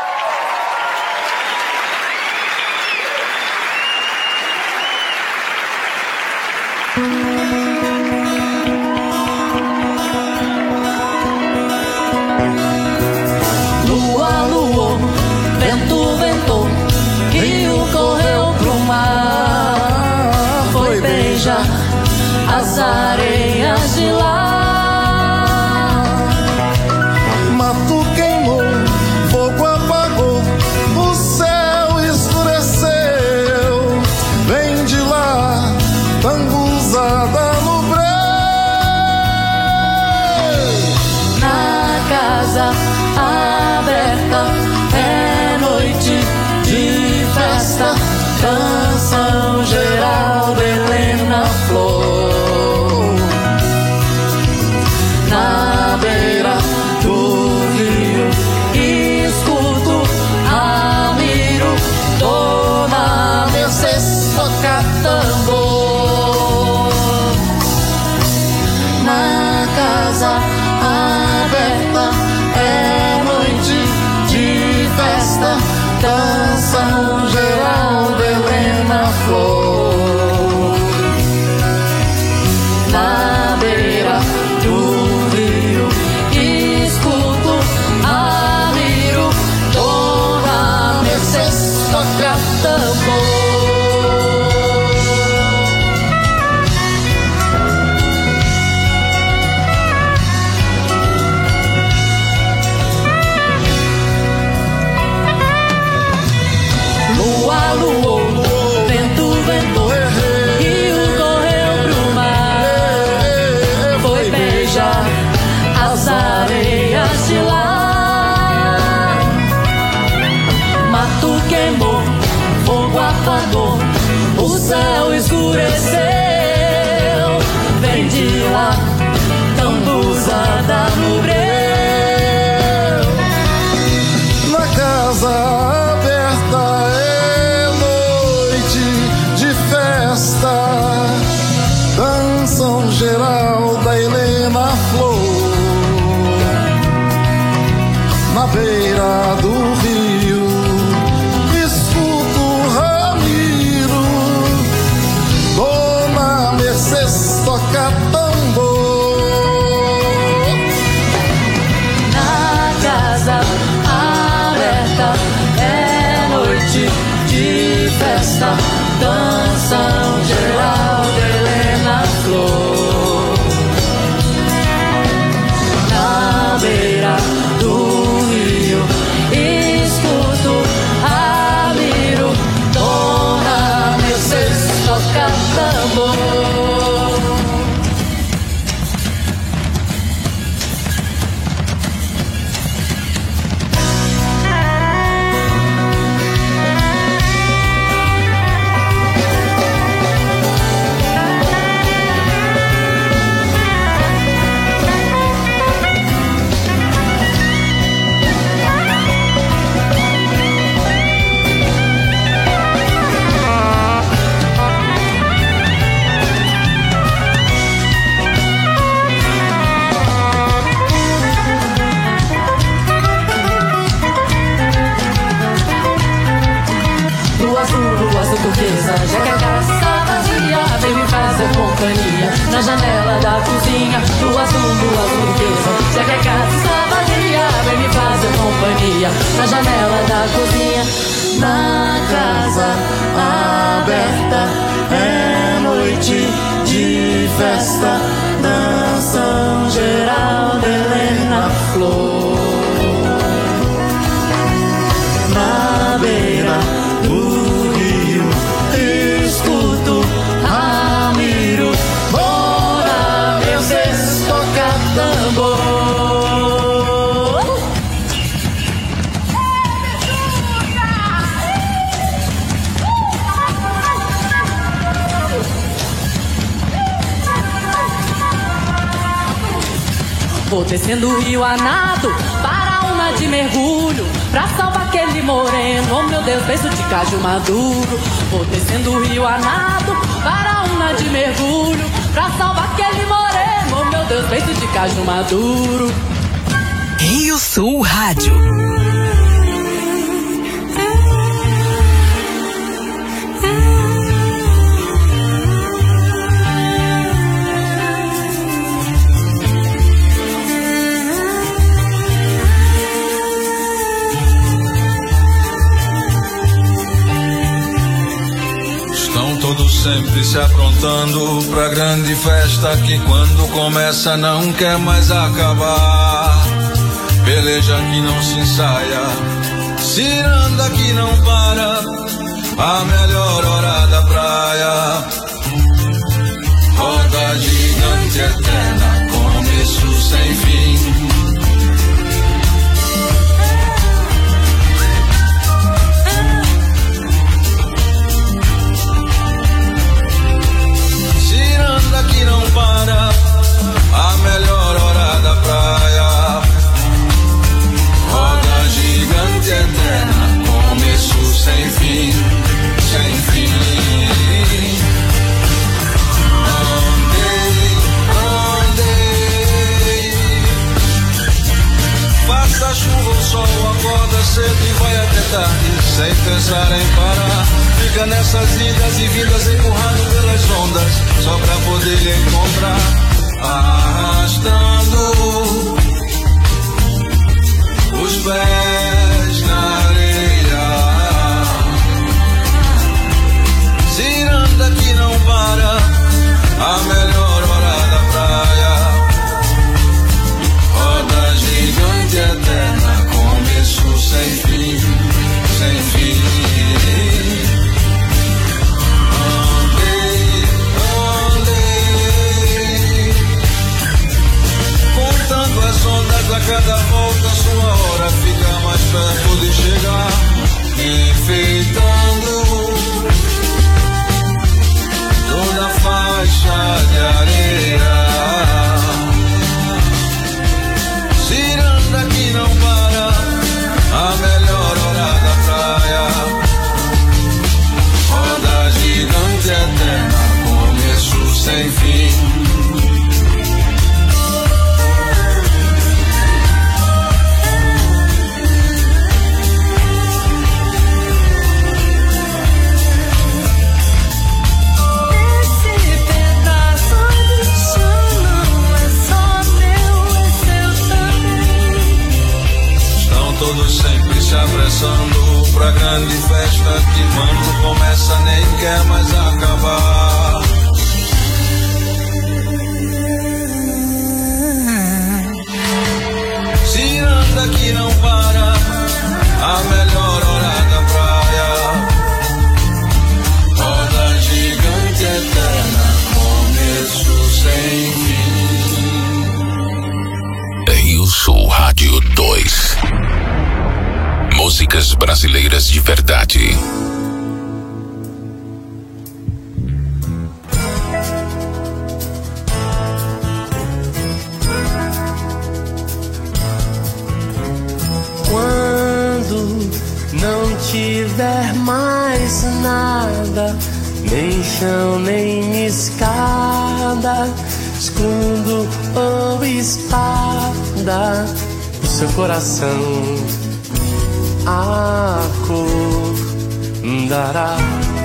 Lua, luou, vento, ventou, rio correu pro mar, foi beijar as areias de lá. Mato queimou, fogo apagou, o céu escureceu. Vem de lá, bambuzada no breu. Na casa aberta é noite de festa, canção geral de Helena Flor. Na beira do rio escuto, admiro, Dona Mercedes toca tambor. Na casa aberta é noite de festa, canção geral de Helena Flor. Na beira do rio escuto, admiro, Dona Mercedes toca tambor. Lua, luou, vento, ventou, rio correu pro mar, foi beijar as areias de lá. Mato queimou, fogo apagou, o céu escureceu. Vem de lá, cambuzada no breu. Na casa aberta é noite de festa, canção geral da Helena Flor. Na beira do rio escuto Ramiro, Dona Mercedes toca tambor. Na casa aberta é noite de festa, canção geral de Helena Flor. Na beira do rio escuto, admiro, Dona Mercedes toca tambor. Lua azul turquesa, já que a casa está vazia, vem me fazer companhia na janela da cozinha. Lua azul turquesa, já que a casa está vazia, vem me fazer companhia na janela da cozinha. Na casa aberta é noite de festa, danção geral de Helena Flor. Na beira do rio escuto, admiro, Dona Mercedes toca tambor. Vou descendo o rio a nado para uma de mergulho pra salvar aquele moreno. Oh meu Deus, beijo de caju maduro. Vou descendo o rio a nado para uma de mergulho pra salvar aquele moreno. Oh meu Deus, beijo de caju maduro. Rio Sul Rádio. Todos sempre se aprontando pra grande festa que quando começa não quer mais acabar. Peleja que não se ensaia, ciranda que não para, a melhor hora da praia. Roda gigante eterna, começo sem fim. Que não para, a melhor hora da praia. Roda gigante eterna, começo sem fim, sem fim. Andei, faça chuva ou sol, acorda cedo e vai até tarde, sem pensar em parar. Fica nessas idas e vindas empurrado pelas ondas, só pra poder lhe encontrar, arrastando os pés na areia. Ciranda que não para, a melhor hora da praia. Roda gigante eterna, começo sem fim, sem fim. As ondas a cada volta, sua hora fica mais perto de chegar, enfeitando toda a faixa de areia. Ciranda que não para, a melhor hora da praia. Roda gigante eterna, começo sem fim. Todos sempre se apressando pra grande festa que quando começa nem quer mais acabar. Ciranda que não para, a melhor hora da praia. Roda gigante eterna, começo sem fim. Rio Sul Rádio 2. Músicas brasileiras de verdade. Quando não tiver mais nada, nem chão, nem escada, escudo ou espada, o seu coração acordará.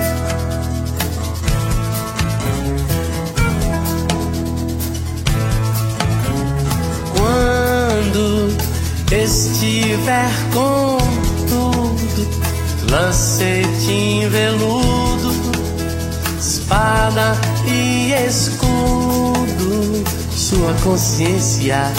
Quando estiver com tudo, lancete veludo, espada e escudo, sua consciência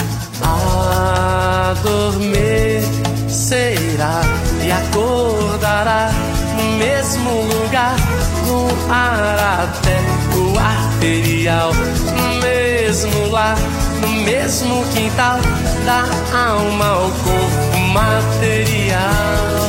adormecerá e acordará no mesmo lugar, no ar até o arterial, no mesmo lar, no mesmo quintal da alma ao corpo material.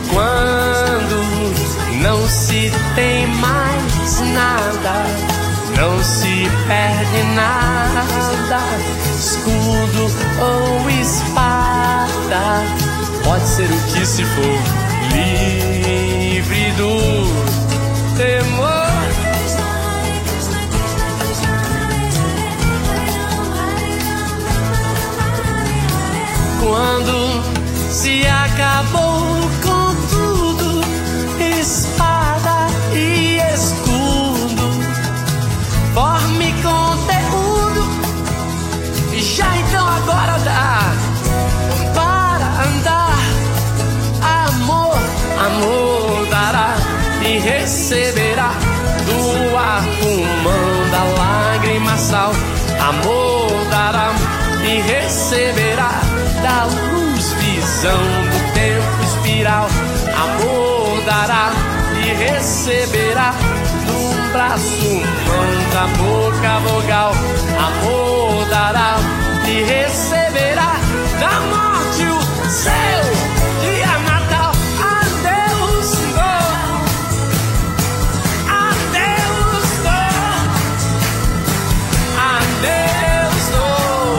Quando não se tem mais nada, não se perde nada. Escudo ou espada, pode ser o que se for, livre do temor. Quando se acabou com tudo, espada e escudo, forme conteúdo, já então agora dá para andar. Amor, amor dará e receberá do arco manda lágrima sal. Amor dará e receberá da luz visão do tempo espiral. Amor dará e receberá num braço, mão da boca vogal. Amor dará e receberá da morte o seu dia natal. Adeus, dor, adeus, dor, adeus, dor,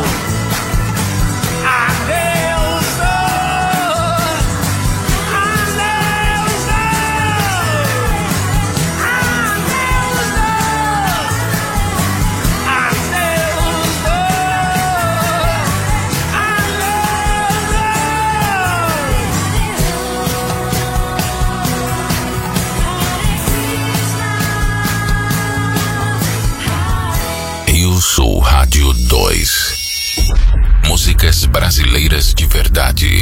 adeus, dor, adeus, Eu sou Rádio 2. Músicas brasileiras de verdade.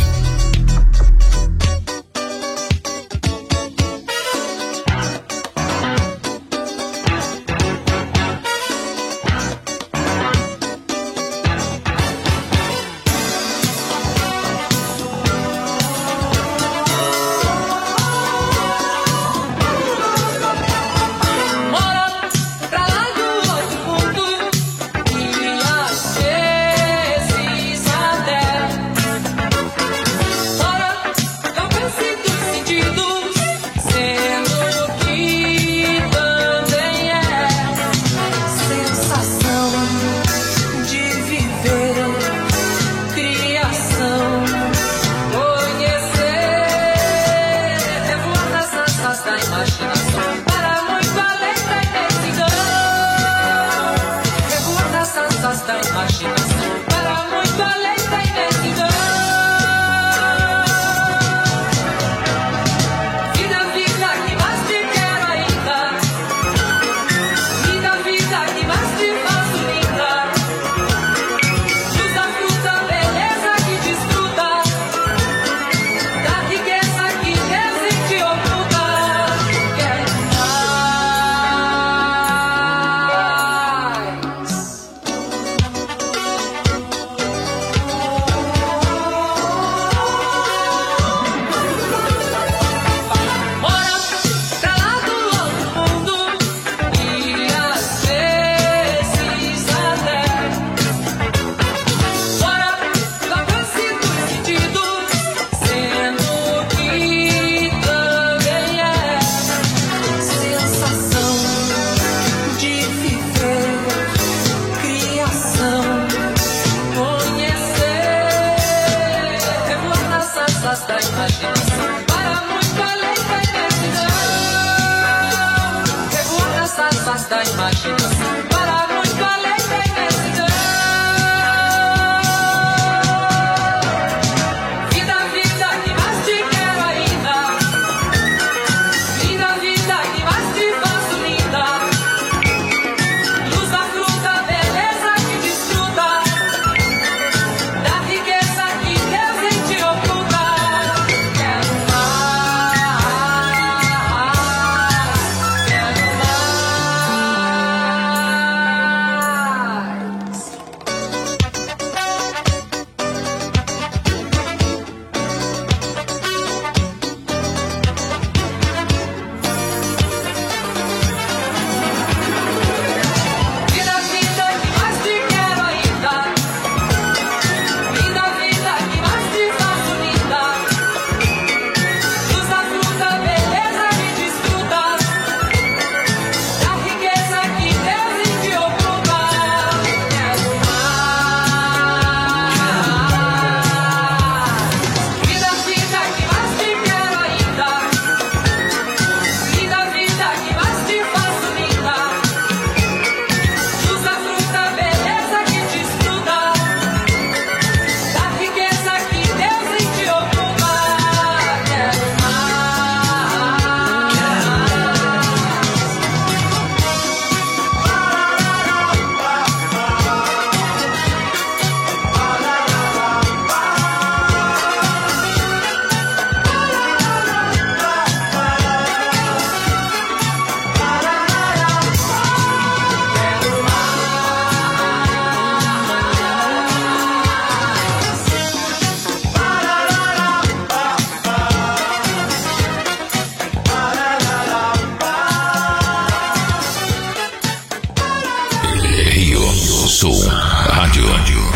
Sul Rádio.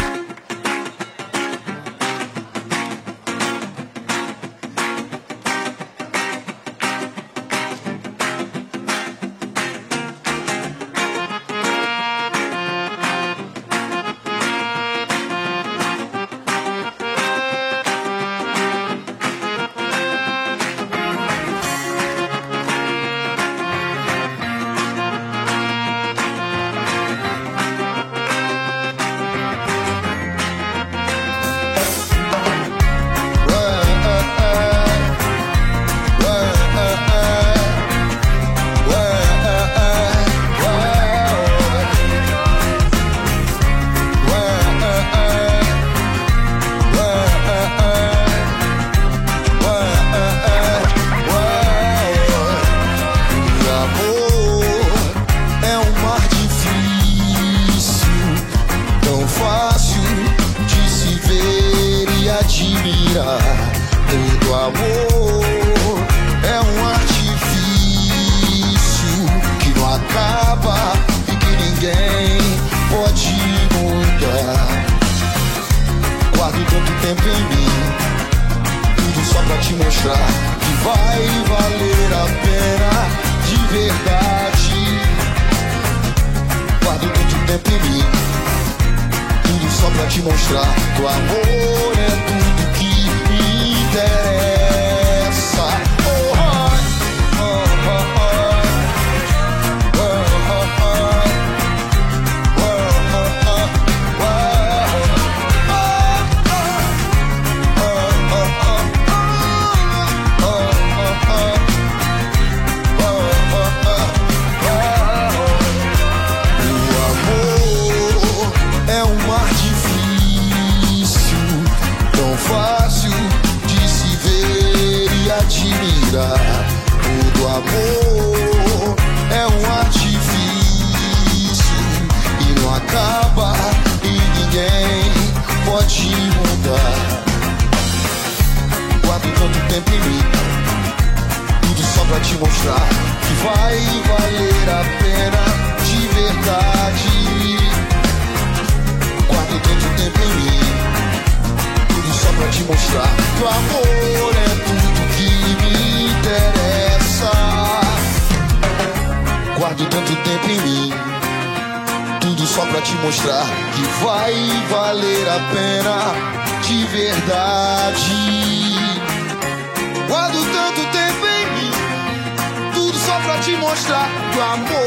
Todo amor é um artifício que não acaba e que ninguém pode mudar. Guardo tanto tempo em mim, tudo só pra te mostrar que vai valer a pena de verdade. Guardo tanto tempo em mim, tudo só pra te mostrar que o amor é tudo que me interessa. Oh, oh, oh, oh, oh, oh, todo amor é um artifício e não acaba e ninguém pode mudar. Guardo tanto tempo em mim, tudo só pra te mostrar que vai valer a pena de verdade. Guardo tanto tempo em mim, tudo só pra te mostrar que o amor é tudo que me interessa. Guardo tanto tempo em mim, tudo só pra te mostrar que vai valer a pena de verdade. Guardo tanto tempo em mim, tudo só pra te mostrar que o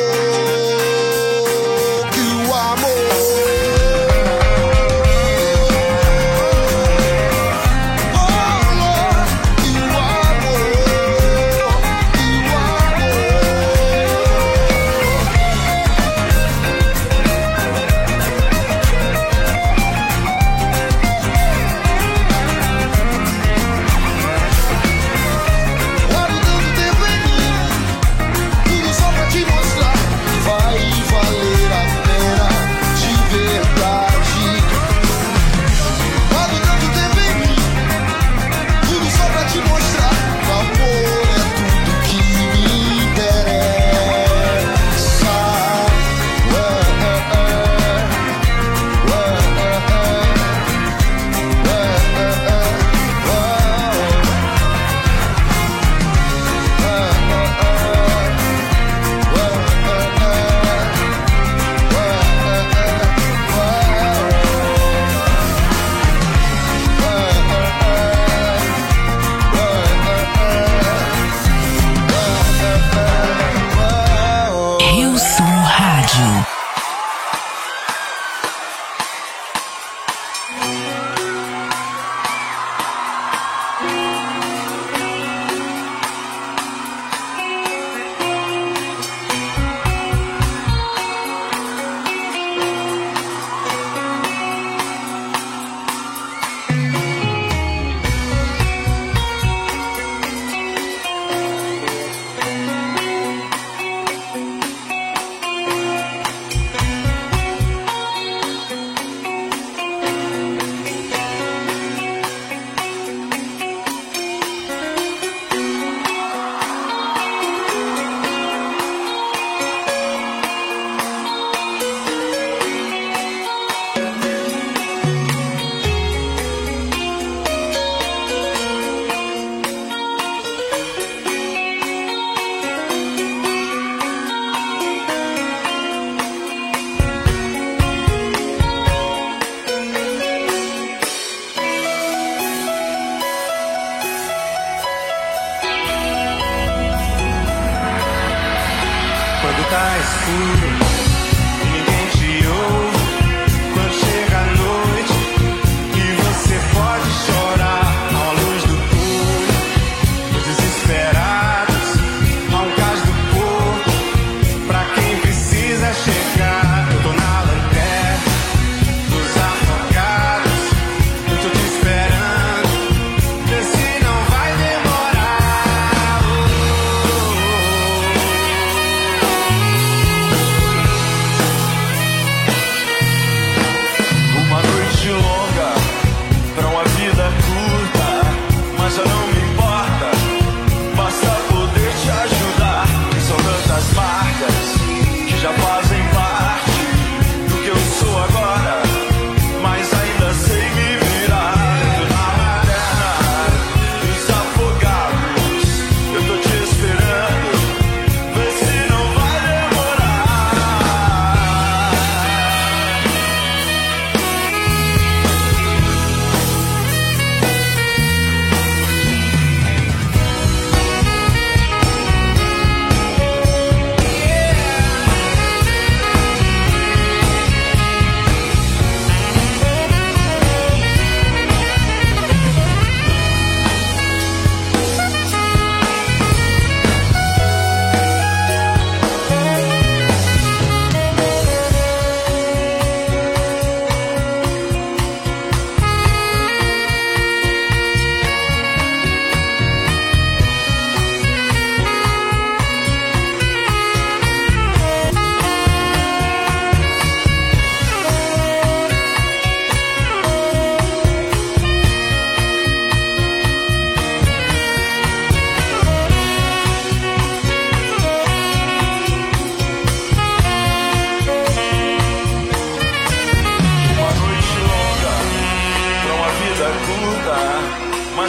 amor vai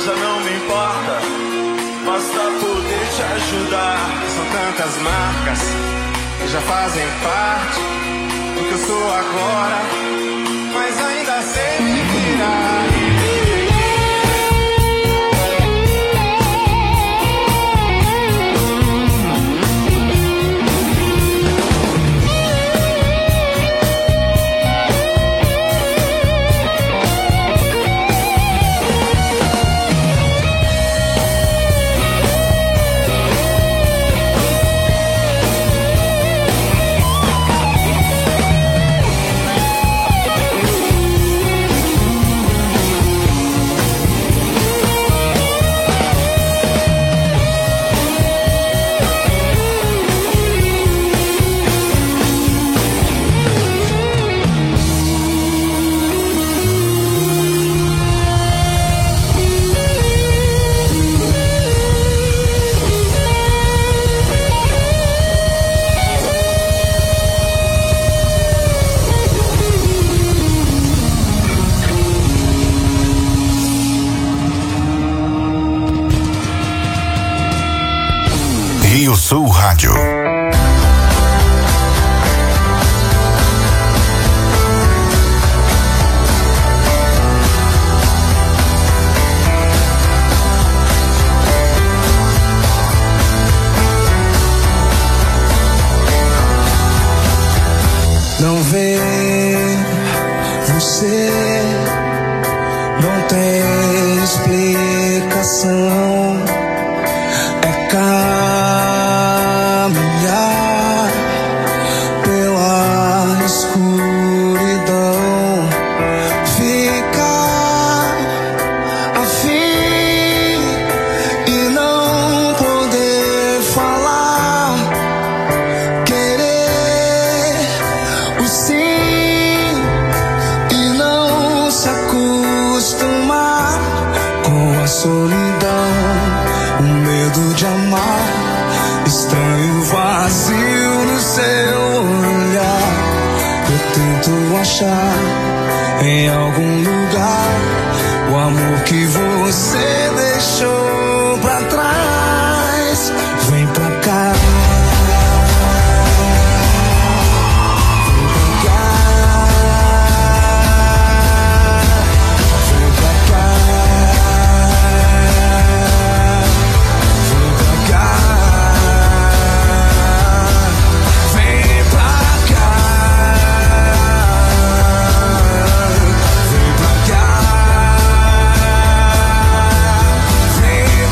já não me importa. Basta poder te ajudar. São tantas marcas que já fazem parte do que eu sou agora, mas ainda sei me virar. Rio Sul Rádio. Não vê você, não tem explicação. É caminhar pela escuridão, ficar afim e não poder falar, querer o sim e não se acostumar com a solidão, o medo de amar, estranho vazio no seu olhar. Eu tento achar em algum lugar o amor que você deixou pra trás. Vem pra cá. Vem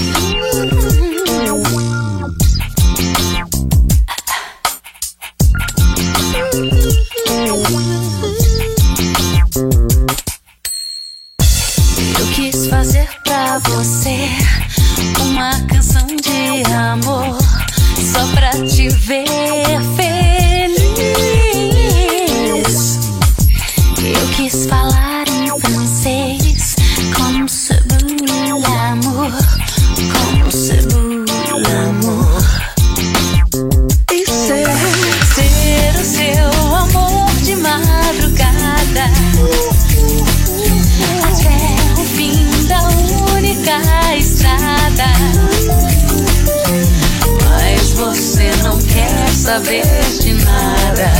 Eu quis fazer pra você uma canção de amor, só pra te ver feliz. Eu quis falar em francês, como se beau l'amour, como se beau l'amour. E ser o seu amor de madrugada, até o fim da única estrada. Mas você não quer saber de nada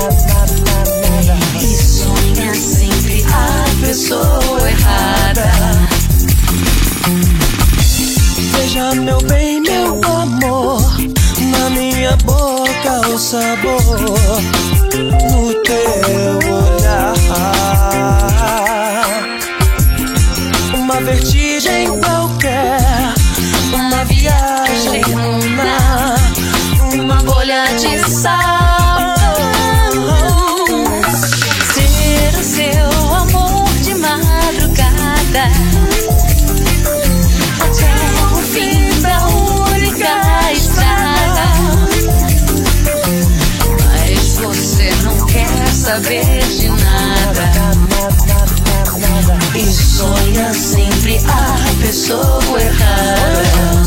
e sonha sempre a pessoa errada. Veja meu bem, meu amor, na minha boca o sabor, no teu olhar, uma vertigem qualquer, uma viagem lunar, uma bolha de sal. Ser o seu amor de madrugada, até o fim da única estrada. Mas você não quer saber de nada e sonha sempre a pessoa errada.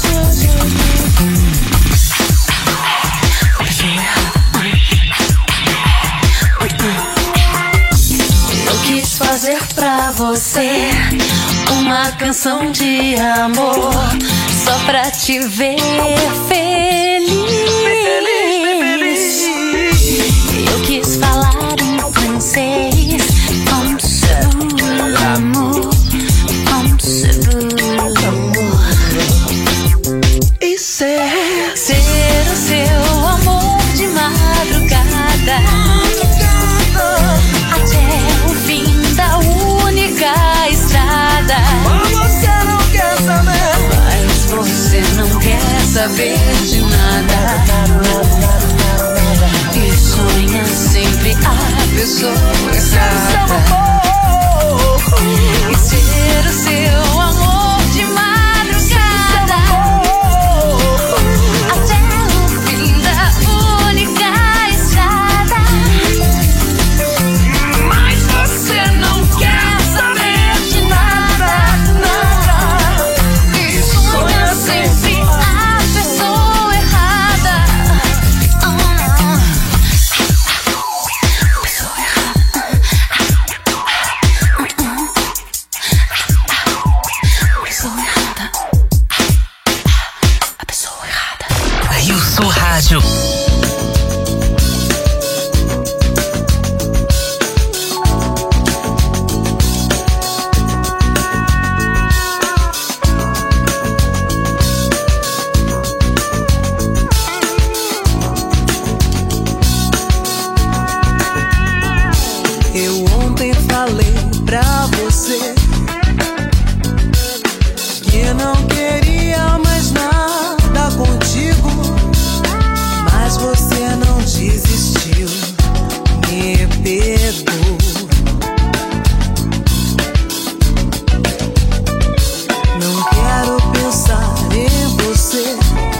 Eu quis fazer pra você uma canção de amor, só pra te ver feliz. Eu quis falar em francês, comme se beau l'amour, comme se beau l'amour. E ser o seu amor de madrugada, até o fim da única estrada. Você não quer saber, mas você não quer saber de nada e sonha sempre a pessoa errada. E ser o seu amor de madrugada, até o fim da única estrada. Mas você não quer saber de nada e sonha sempre a pessoa errada. Pessoa errada. Pessoa errada. A pessoa errada. Rio Sul Rádio. eu ontem falei pra você que não queria mais nada contigo, mas você não desistiu, me pegou. Não quero pensar em você,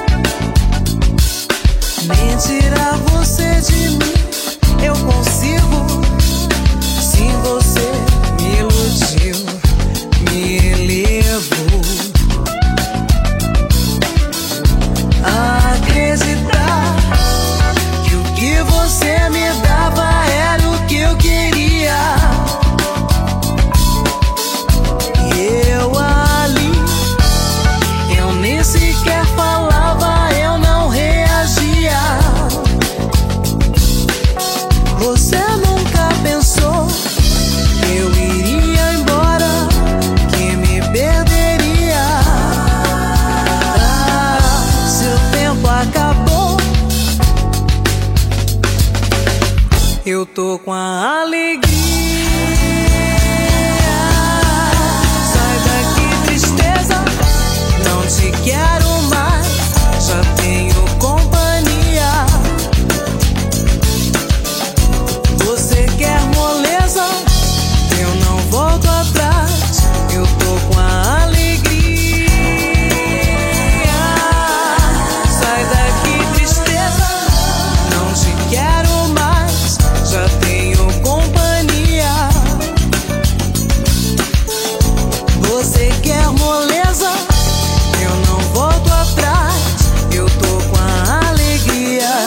nem tirar você de mim. Eu consigo, se você me iludiu, me levou a acreditar que o que você me dava era o que eu queria. E eu ali, eu nem sequer falava, eu não reagia. Você nunca pensou que eu iria embora, que me perderia. Seu tempo acabou, eu tô com a alegria. Sai daqui, tristeza, não Não te quero mais, já tenho companhia. Você quer moleza? Eu não volto atrás. Eu tô com a alegria. Sai daqui, tristeza. Não te quero mais, já tenho companhia. Você quer moleza? Eu não volto atrás. Eu tô com a alegria.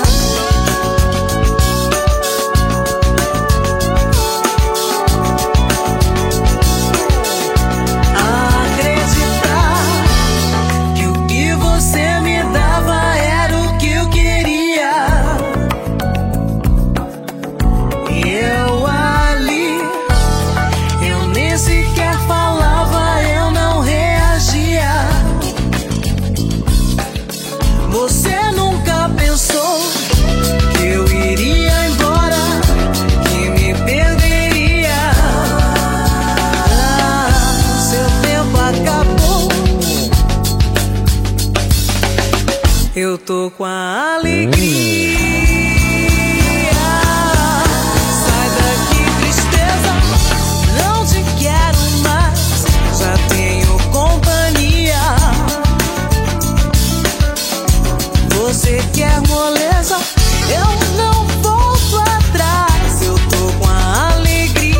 Acreditar que o que você me dava era o que eu queria. Eu ali, eu nem sequer falava, eu não reagia. Você nunca pensou que eu iria embora, que me perderia. Seu tempo acabou. Eu tô com a alegria. Sai daqui, tristeza. Não te quero mais, já tenho companhia. Você quer moleza? Eu não volto atrás. Eu tô com a alegria.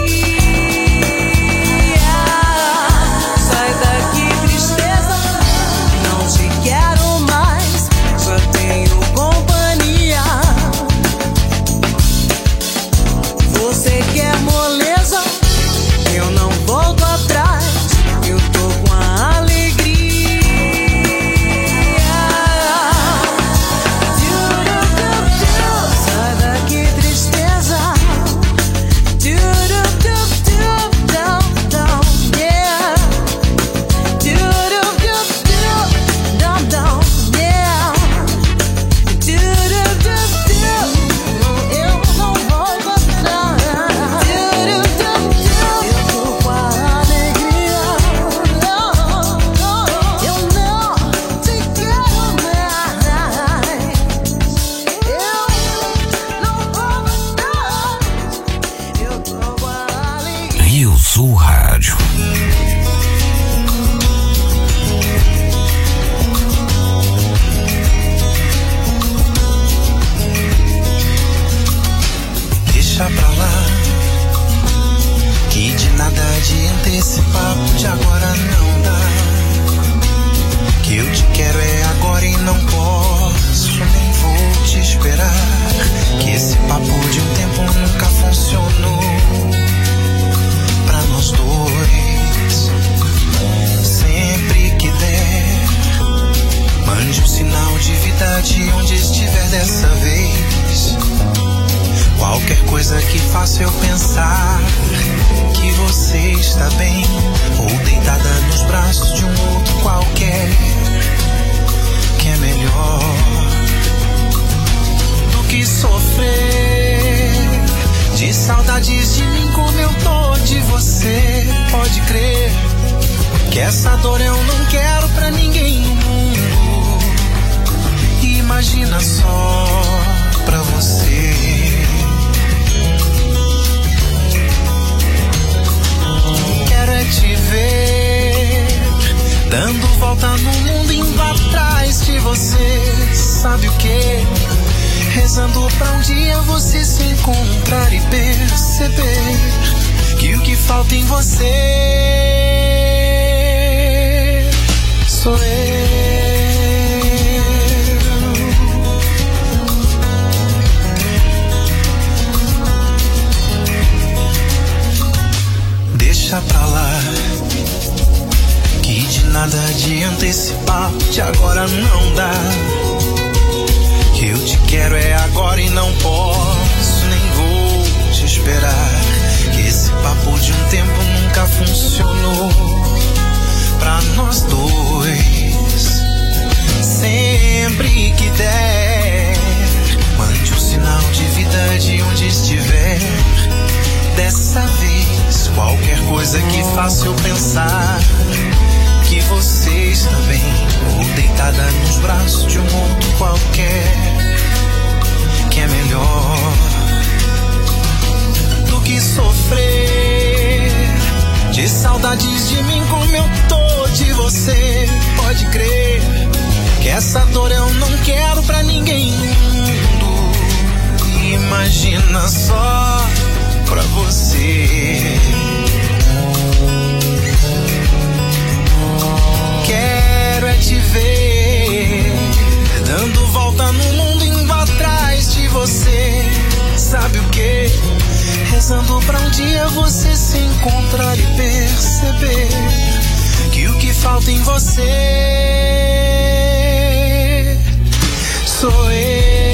Sai daqui, tristeza. Não te quero mais, já tenho companhia. Você quer moleza? Eu não volto atrás. Eu tô com a alegria. Sai daqui, tristeza. Yeah. Eu não volto atrás. Eu tô com a alegria. Eu não te quero mais. Eu não volto atrás. Eu tô com a alegria. Rio Sul Rádio. Deixa pra lá, que de nada adianta esse papo de agora não dá. Que eu te quero é agora e não posso, nem vou te esperar. Que esse papo de um tempo nunca funcionou pra nós dois. Sempre que der, mande um sinal de vida de onde estiver dessa vez. Qualquer coisa que faça eu pensar que você está bem, ou deitada nos braços de um outro qualquer, que é melhor do que sofrer de saudades de mim como eu tô de você. Pode crer que essa dor eu não quero pra ninguém no mundo. Imagina só pra você. Quero é te ver dando volta no mundo, indo atrás de você. Sabe o que? Rezando pra um dia você se encontrar e perceber que o que falta em você sou eu. Deixa pra lá, que de nada adianta esse papo de agora não dá. Que eu te quero é agora e não posso, nem vou te esperar. Que esse papo de um tempo nunca funcionou pra nós dois. Sempre que der, mande um sinal de vida de onde estiver. Dessa vez, qualquer coisa que faça eu pensar que você está bem, você. Sou eu.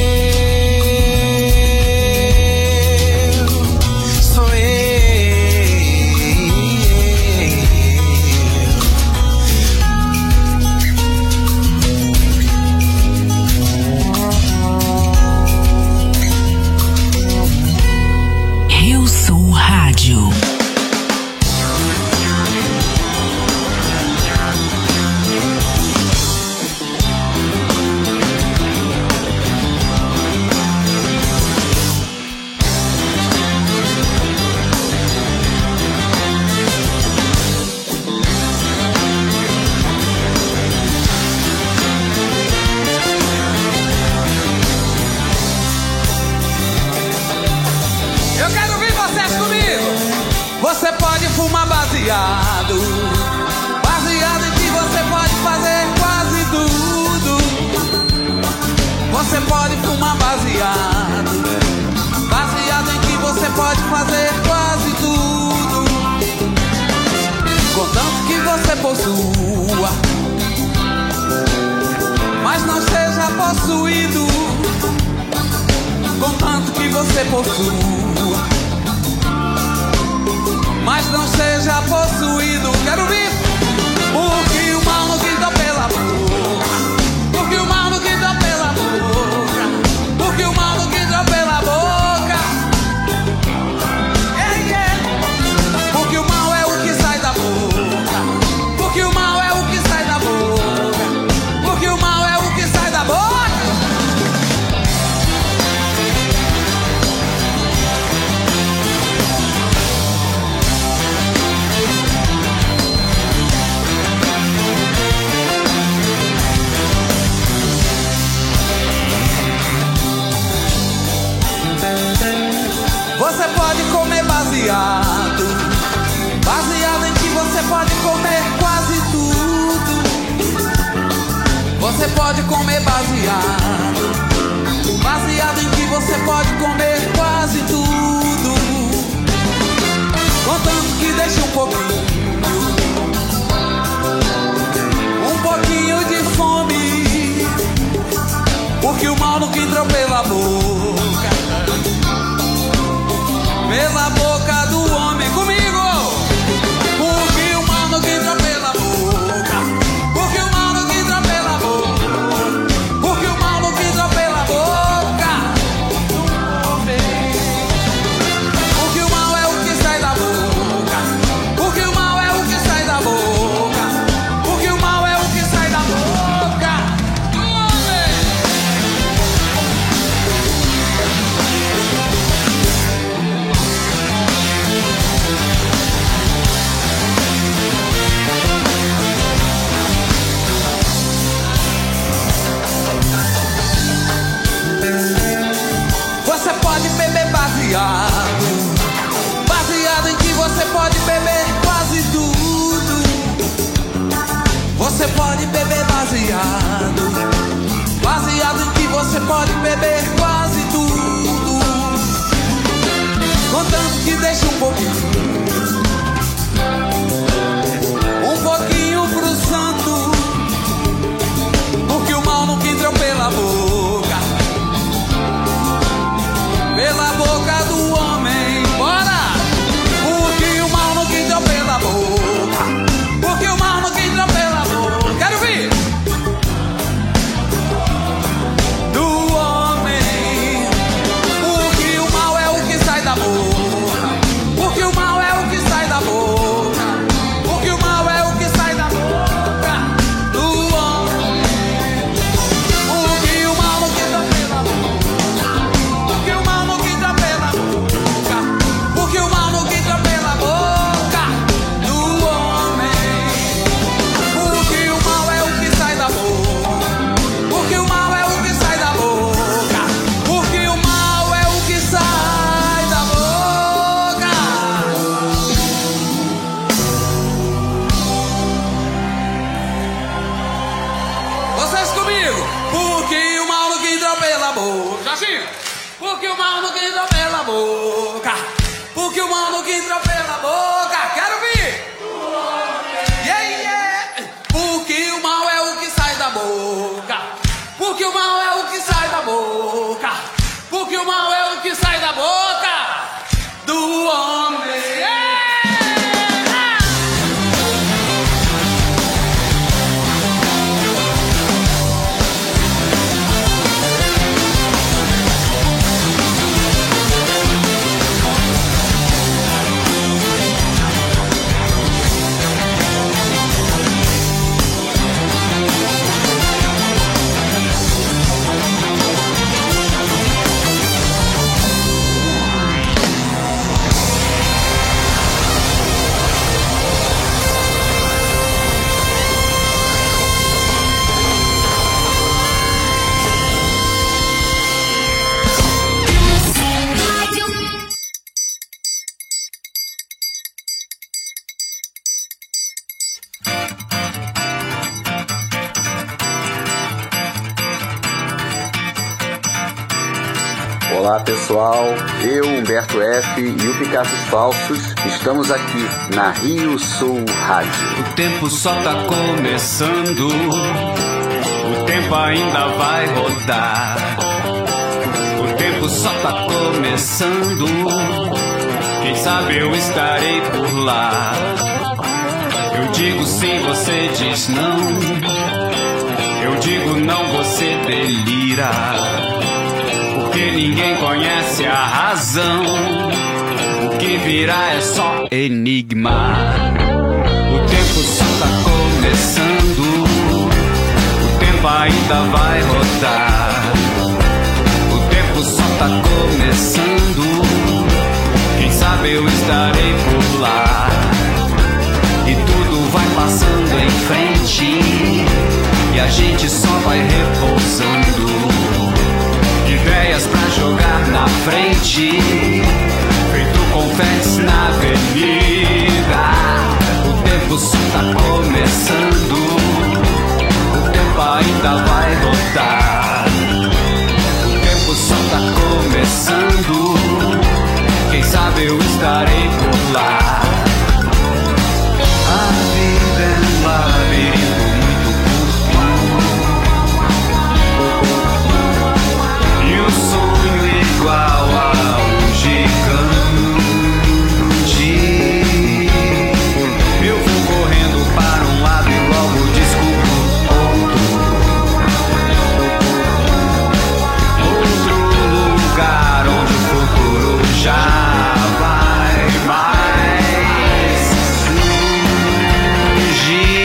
Você pode fumar baseado, baseado em que você pode fazer quase tudo. Você pode fumar baseado, baseado em que você pode fazer quase tudo. Contanto que você possua, mas não seja possuído. Contanto que você possua, mas não seja possuído. Quero ver. Porque o mal não grita pela boca, porque o mal não grita pela boca, porque o mal não grita pela boca. Porque o mal é o que sai da boca, porque o mal é o que sai da boca, porque o mal é o que sai da boca. Você pode comer baseado, baseado em que você pode comer quase tudo. Você pode comer baseado, baseado em que você pode comer quase tudo. Contanto que deixe um pouquinho de fome, porque o mal não entrou pela boca, pela boca do homem. Comigo! Porque o mal não entra pela boca, porque o mal não entra pela boca, porque o mal não entra pela boca do homem. Porque o mal é o que sai da boca, porque o mal é o que sai da boca, porque o mal é o que sai da boca do homem. Você pode beber baseado, baseado em que você pode beber quase tudo. Você pode beber baseado, baseado em que você pode beber quase tudo. Contanto que deixe um pouquinho pro santo, porque o mal não entra pela boca, pela boca do homem. Bora! Porque o mal não entra pela boca, porque o mal não entra pela boca. Quero ver! Do homem. Porque o mal é o que sai da boca, porque o mal é o que sai da boca, porque o mal é o que sai da boca do homem. Porque o mal não entra pela boca, porque o mal não entra pela boca, porque o mal não entra pela boca do homem. Porque o mal é o que sai da boca, porque o mal é o que sai da boca, porque o mal é o que sai da boca. Vocês comigo? Porque o mal não entra pela boca. Jacinho! Porque o mal não entra pela boca, porque o mal não entra pela boca. Quero ver! Yeah, yeah! Porque o Porque o mal é o que sai da boca. Porque o mal é o que sai da boca do homem. Olá pessoal, eu, Humberto F. e o Picasso Falsos estamos aqui na Rio Sul Rádio. O tempo só tá começando, o tempo ainda vai rodar. O tempo só tá começando, quem sabe eu estarei por lá. Eu digo sim, você diz não. Eu digo não, você delira. Porque ninguém conhece a razão. O que virá é só enigma. O tempo só tá começando, o tempo ainda vai rodar. O tempo só tá começando, quem sabe eu estarei por lá. E tudo vai passando em frente, e a gente só vai repousando. Ideias pra jogar na frente, feito confetes na avenida. O tempo só tá começando, o tempo ainda vai rodar. O tempo só tá começando, quem sabe eu estarei por lá. A vida é um labirinto muito curto, e o sonho igual a um gigante. Eu vou correndo para um lado e logo descubro outro lugar onde o futuro já vai mais surgir.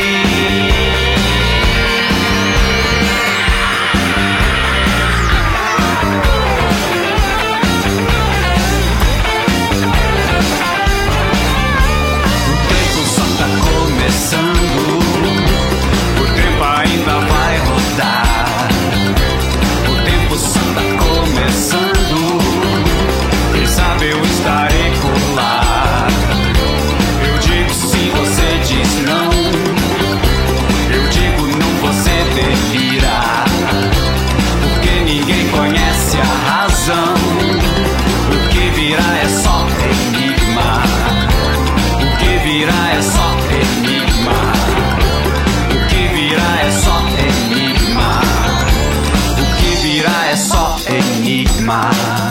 O tempo ainda vai rodar. O tempo só tá começando, quem sabe eu estarei por lá. Eu digo sim, você diz não. Eu digo não, você delira. Porque ninguém conhece a razão. O que virá é só enigma. O que virá é só enigma. O que virá é só enigma. O que virá é só enigma.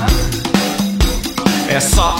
É só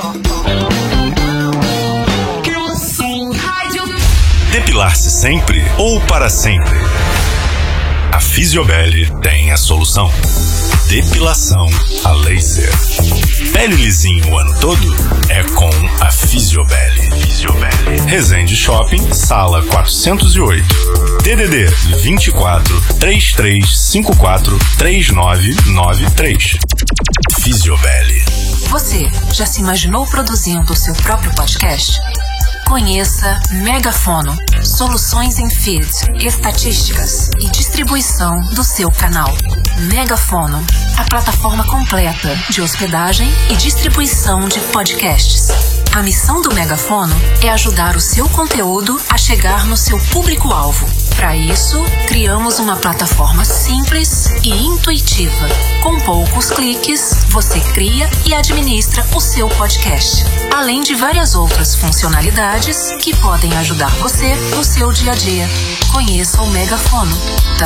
Depilar-se sempre ou para sempre? A Fisiobel tem a solução. Depilação a laser. Pele lisinho o ano todo? É com a Fisiobel. Resende Shopping, sala 408. DDD 24 3354 3993. Fisiobel. Você já se imaginou produzindo o seu próprio podcast? Conheça Megafono, soluções em feed, estatísticas e distribuição do seu canal. Megafono, a plataforma completa de hospedagem e distribuição de podcasts. A missão do Megafono é ajudar o seu conteúdo a chegar no seu público-alvo. Para isso, criamos uma plataforma simples e intuitiva. Com poucos cliques, você cria e administra o seu podcast, além de várias outras funcionalidades que podem ajudar você no seu dia a dia. Conheça o Megafono,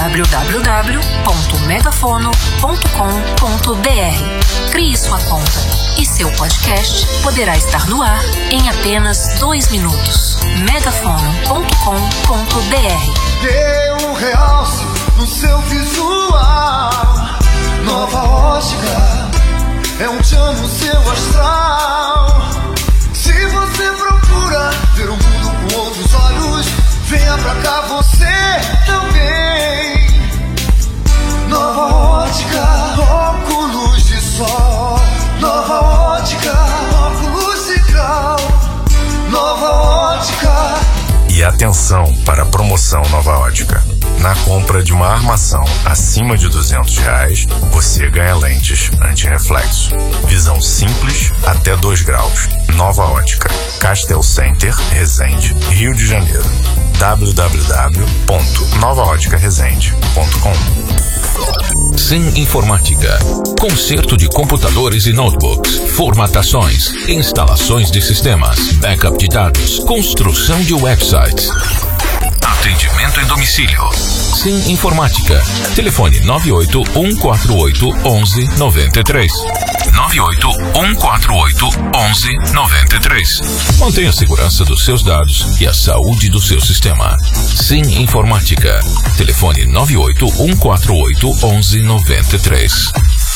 www.megafono.com.br. Crie sua conta e seu podcast poderá estar no ar em apenas 2 minutos. megafono.com.br. Dê um realce no seu visual. Nova Ótica é um tchan no seu astral. Se você procura ver o mundo com outros olhos, venha pra cá você também. Nova Ótica, óculos de sol. Nova Ótica, óculos de grau. Nova Ótica. E atenção para a promoção Nova Ótica. Na compra de uma armação acima de R$200, você ganha lentes anti-reflexo. Visão simples até 2 graus. Nova Ótica. Castel Center, Resende, Rio de Janeiro. www.novaóticaresende.com. Sim Informática. Conserto de computadores e notebooks, formatações, instalações de sistemas, backup de dados, construção de websites. Atendimento em domicílio. Sim Informática. Telefone 981481193. 981481193. Mantenha a segurança dos seus dados e a saúde do seu sistema. Sim Informática. Telefone 981481193.